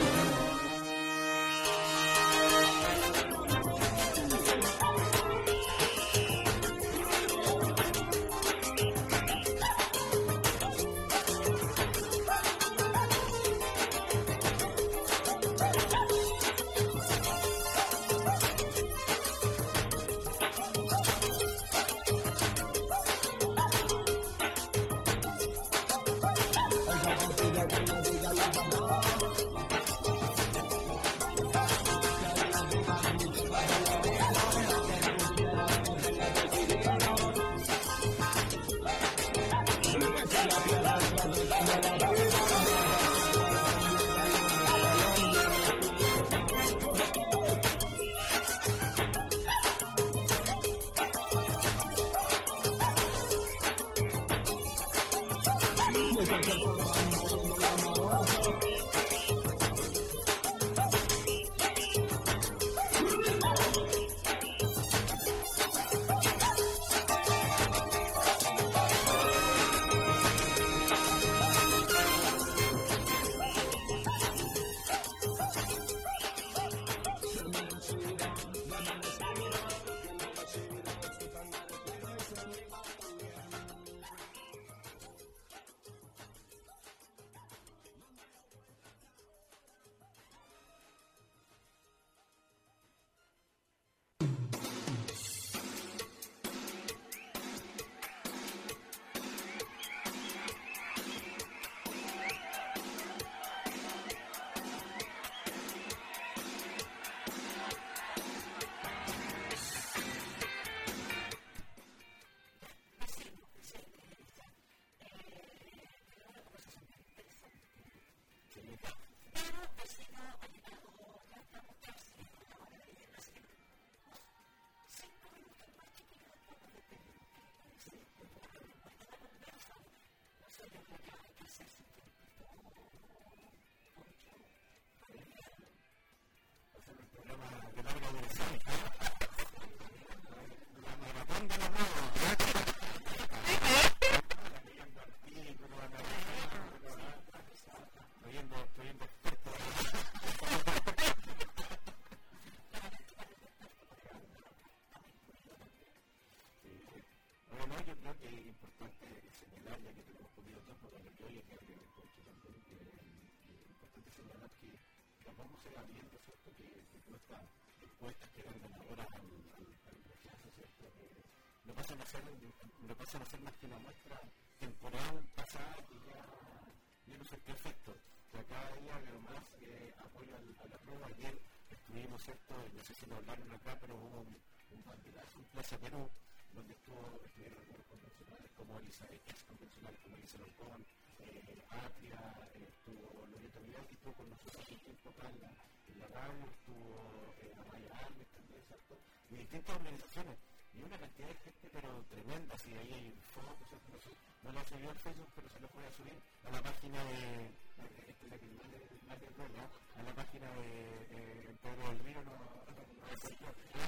no pasan a ser más que una muestra temporada pasada que ya, yo no sé qué efecto, que cada día veo más eh, apoyo a la prueba. Ayer estuvimos, ¿cierto? No sé si lo hablaron acá, pero hubo un, un bandidazo en Plaza Perú, donde estuvo, estuvieron algunos convencionales como Elizabeth, ex convencionales como Elizabeth Orcón, eh, Atria, eh, estuvo Loreto Vidal, que estuvo con nosotros un tiempo acá en la, en la radio, estuvo eh, Amaya Alves también, ¿cierto? Y distintas organizaciones, y una cantidad de gente, pero tremenda, si ahí hay fotos, no sé, no lo ha subido al Facebook, pero se lo puede subir a la página de, esta es la que más de, más de error, ¿no? A la página de eh, Pedro del Río, no, no es cierto.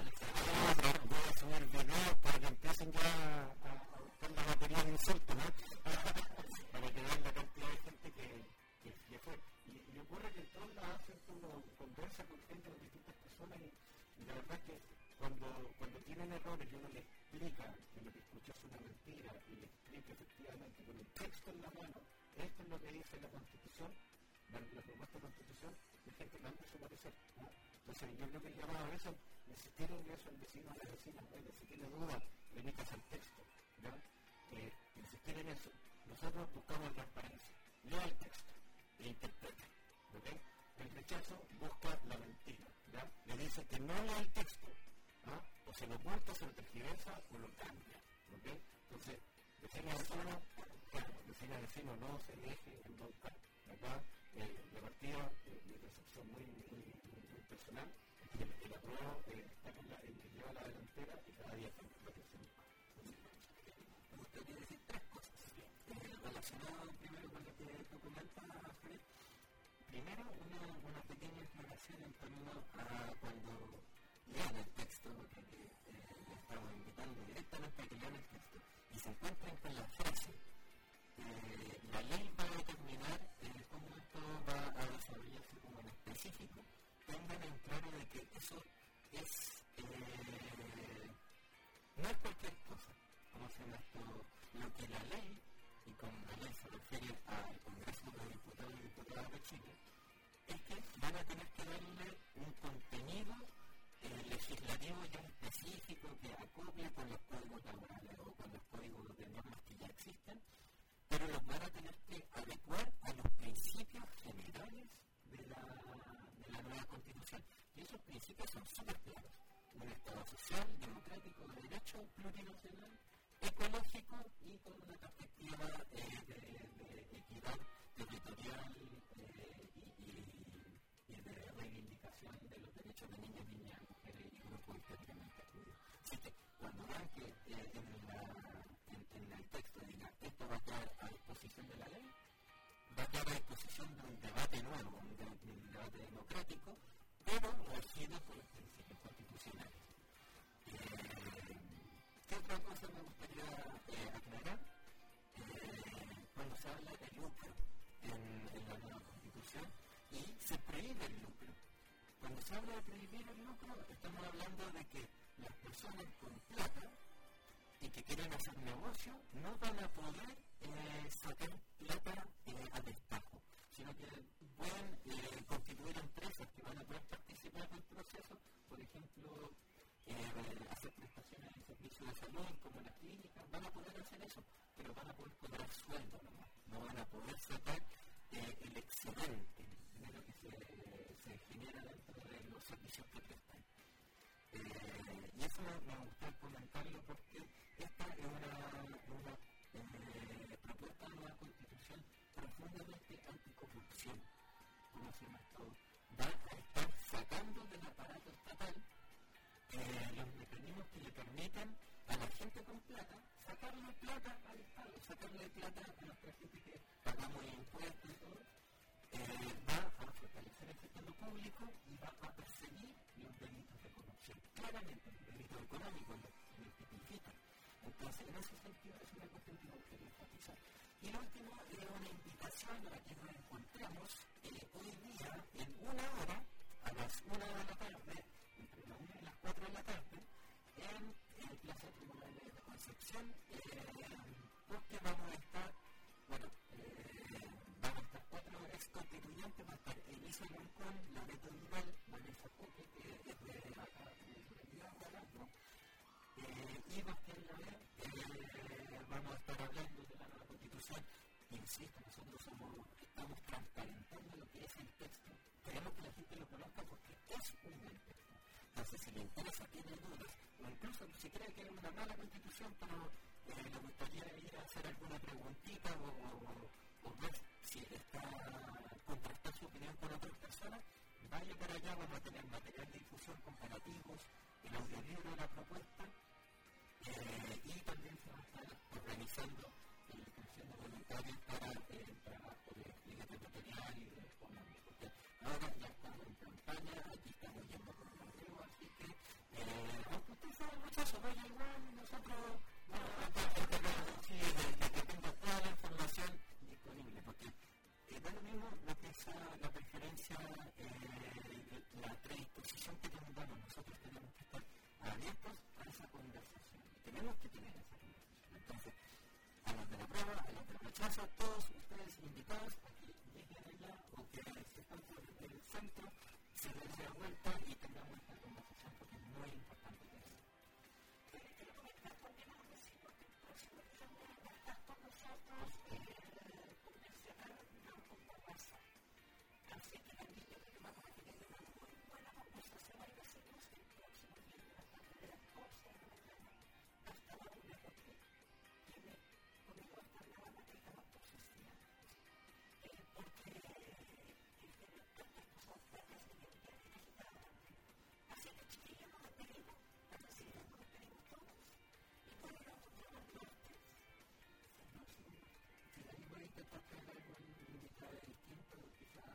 Voy a subir videos para que empiecen ya a, a buscar la batería de insultos, ¿no? Para que vean la cantidad de gente que, que, que fue. Y, y ocurre que en todos lados, ¿cierto? Uno conversa con gente, con distintas personas, y, y la verdad es que cuando, cuando tienen errores y uno le explica que lo que escuchó es una mentira y le explica efectivamente con el texto en la mano, esto es lo que dice la Constitución, la, la propuesta de Constitución, la gente cambia su parecer, ¿no? Entonces yo creo que el llamado a eso, si tiene ingreso el vecino a la vecina, bueno, si tiene dudas, remitas al texto, ¿ya? Eh, insistir en eso. Nosotros buscamos transparencia, lea el texto e interpreta, ¿ok? El rechazo busca la mentira, ¿ya? Le dice que no lea el texto, ¿ah? O se lo oculta, se lo tergiversa o lo cambia, ¿ok? Entonces, vecino a vecino, claro, vecino a vecino no se deje embaucar, ¿verdad? Eh, de partida, eh, mi percepción muy, muy, muy, muy personal, es que el apruebo eh, está en la, el que lleva la delantera y cada día está en la tercera. Me gustaría decir tres cosas. Eh, relacionado primero con lo que tú comentas, Fred. Primero, una, una pequeña aclaración en torno a cuando lean el texto, porque eh, le estamos invitando directamente a que lean el texto, y se encuentran con la frase, eh, la ley va a determinar eh, cómo esto va a desarrollarse como en específico. Tengan en claro de que eso es, eh, no es cualquier cosa, como se llama esto, lo que la ley, y con la ley se refiere al Congreso de Diputados y Diputadas de Chile, es que van a tener que darle un contenido eh, legislativo ya específico que acople con los códigos laborales o con los códigos de normas que ya existen, pero los van a tener que adecuar a los principios generales de la, de la nueva Constitución. Y esos principios son súper claros. Un Estado social, democrático, de derecho, plurinacional, ecológico y con una perspectiva eh, de, de equidad territorial eh, y, y, y de reivindicación de los derechos de niños, niñas, mujeres y grupos históricamente excluidos. Así que cuando vean que eh, en, la, en, en el texto diga esto va a quedar a disposición de la ley, va a quedar a disposición de un debate nuevo, un, de, un debate democrático, pero regido por los principios constitucionales. Eh, ¿Qué otra cosa me gustaría eh, aclarar? Eh, cuando se habla de lucro en, en la nueva Constitución y se prohíbe el lucro. Cuando se habla de prohibir el lucro, estamos hablando de que las personas con plata y que quieren hacer negocio no van a poder eh, sacar plata eh, a destajo, sino que pueden eh, constituir empresas que van a poder participar del proceso, por ejemplo, eh, hacer prestaciones de servicios de salud como las clínicas, van a poder hacer eso, pero van a poder cobrar sueldo nomás, no van a poder sacar eh, el excedente de lo que se, se genera dentro de los servicios que prestan. Eh, y eso me, me gusta comentarlo porque esta es una, una eh, propuesta de una Constitución profundamente anticorrupción, como se llama esto, va a estar sacando del aparato estatal eh, los mecanismos que le permitan a la gente con plata sacarle plata al Estado, sacarle plata a nuestra gente que pagamos impuestos y todo, eh, va a fortalecer el sector público y va a perseguir los delitos de corrupción. Claramente, los delitos económicos los tipifican. Entonces, en ese sentido, es una cuestión que me gustaría enfatizar. Y lo último es una invitación a que nos encontremos eh, hoy día en una hora, a las una de la tarde, entre las una y las cuatro de la tarde, en el Plaza Tribunal de Concepción, eh, porque vamos a estar, bueno, eh, van a estar cuatro ex constituyentes, va a estar Elisa Loncón, Loreto Vidal, Vanessa Coque, que es de acá, de la Universidad de Aragua, eh, y va a estar primera vez eh, vamos a estar hablando de la nueva Constitución. Insisto, nosotros somos, estamos transparentando lo que es el texto. Queremos que la gente lo conozca porque es un buen texto. Entonces, si le interesa, tiene dudas, o incluso si cree que es una mala Constitución, pero eh, le gustaría ir a hacer alguna preguntita o, o, o ver si está contrastar su opinión con otras personas, vaya para allá, vamos a tener material de difusión comparativos, el audiolibro de la propuesta, eh, y también se va a estar organizando la inscripción de voluntarios para eh, el trabajo de despliegue territorial y de economía, porque ahora ya estamos en campaña, aquí estamos yendo por el correo, así que eh, aunque usted sabe mucho eso, vaya igual, nosotros vamos a tratar de, de que tenga toda la información disponible, porque eh, da lo mismo lo que es la preferencia, eh, la predisposición que tengamos. Nosotros tenemos que estar abiertos a esa conversación. Tenemos que tener esa conversación. Entonces, a los de la prueba, a los del rechazo, todos ustedes invitados a que lleguen allá o que se están por el centro, se den la vuelta y tengamos esta conversación porque es muy importante que eso. Quiero comentar también a los vecinos que el próximo día va a estar con nosotros por mencionar una conversación. Así que la niña que vamos a tener una muy buena conversación hay vecinos que el próximo día de la tarde de las doce de la mañana hasta la una porque tiene conmigo hasta la banda que está por sus días. Porque el que no está estos son planes de identidad digital. Así que chiquillos nos despedimos, la vecina nos despedimos todos y pueden encontrar los martes. Si la voy a intentar traer algún invitado distinto, quizá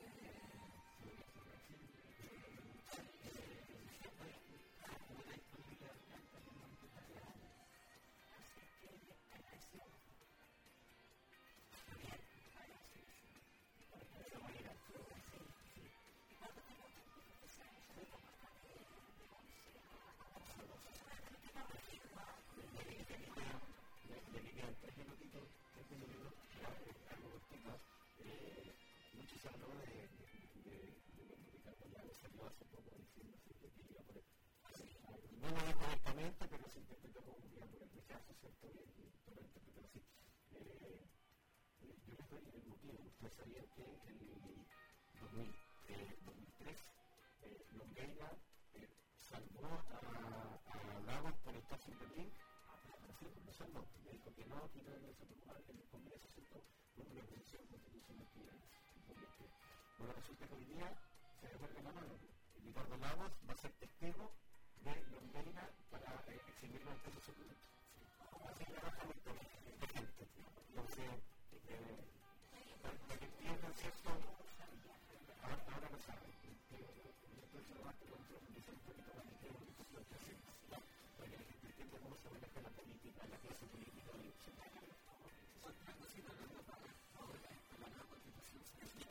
muchos habló de, de, de, de, de Cartolano, salió hace poco diciendo que iba por el, no lo dijo directamente, pero se interpretó como que iba por el rechazo, ¿cierto? Y, y todo lo interpretó así. Eh, yo les doy el motivo. Ustedes sabían que en el dos mil tres eh, Longueira eh, salvó a, a Lagos por estar sin Berlín. Así lo salvó. Le dijo que no, que no iba a preocupar en el Congreso, ¿cierto? Por una revisión constitucional que era. Bueno, resulta que hoy día se devuelve la mano. Ricardo Lagos va a ser testigo de Longueira para eh, exhibirlo ante los documentos. Así que baja la historia de gente. Entonces, eh, para que entiendan cierto, ahora, ahora lo saben. Pero después se lo va a profundizar un poquito más en lo que es lo que hacemos. Para que la gente entienda cómo se maneja la política, la clase política y el sector. Son tres cositas de la nueva Constitución.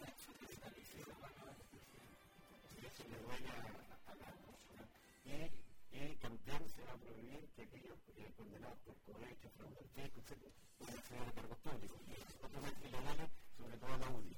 Eso le duele a la persona. Y también se va a prohibir que aquellos eh, condenados por cohecho, fraude al fisco, etcétera, puedan acceder a cargos públicos. Y eso es otro que le duele sobre todo a la U D I.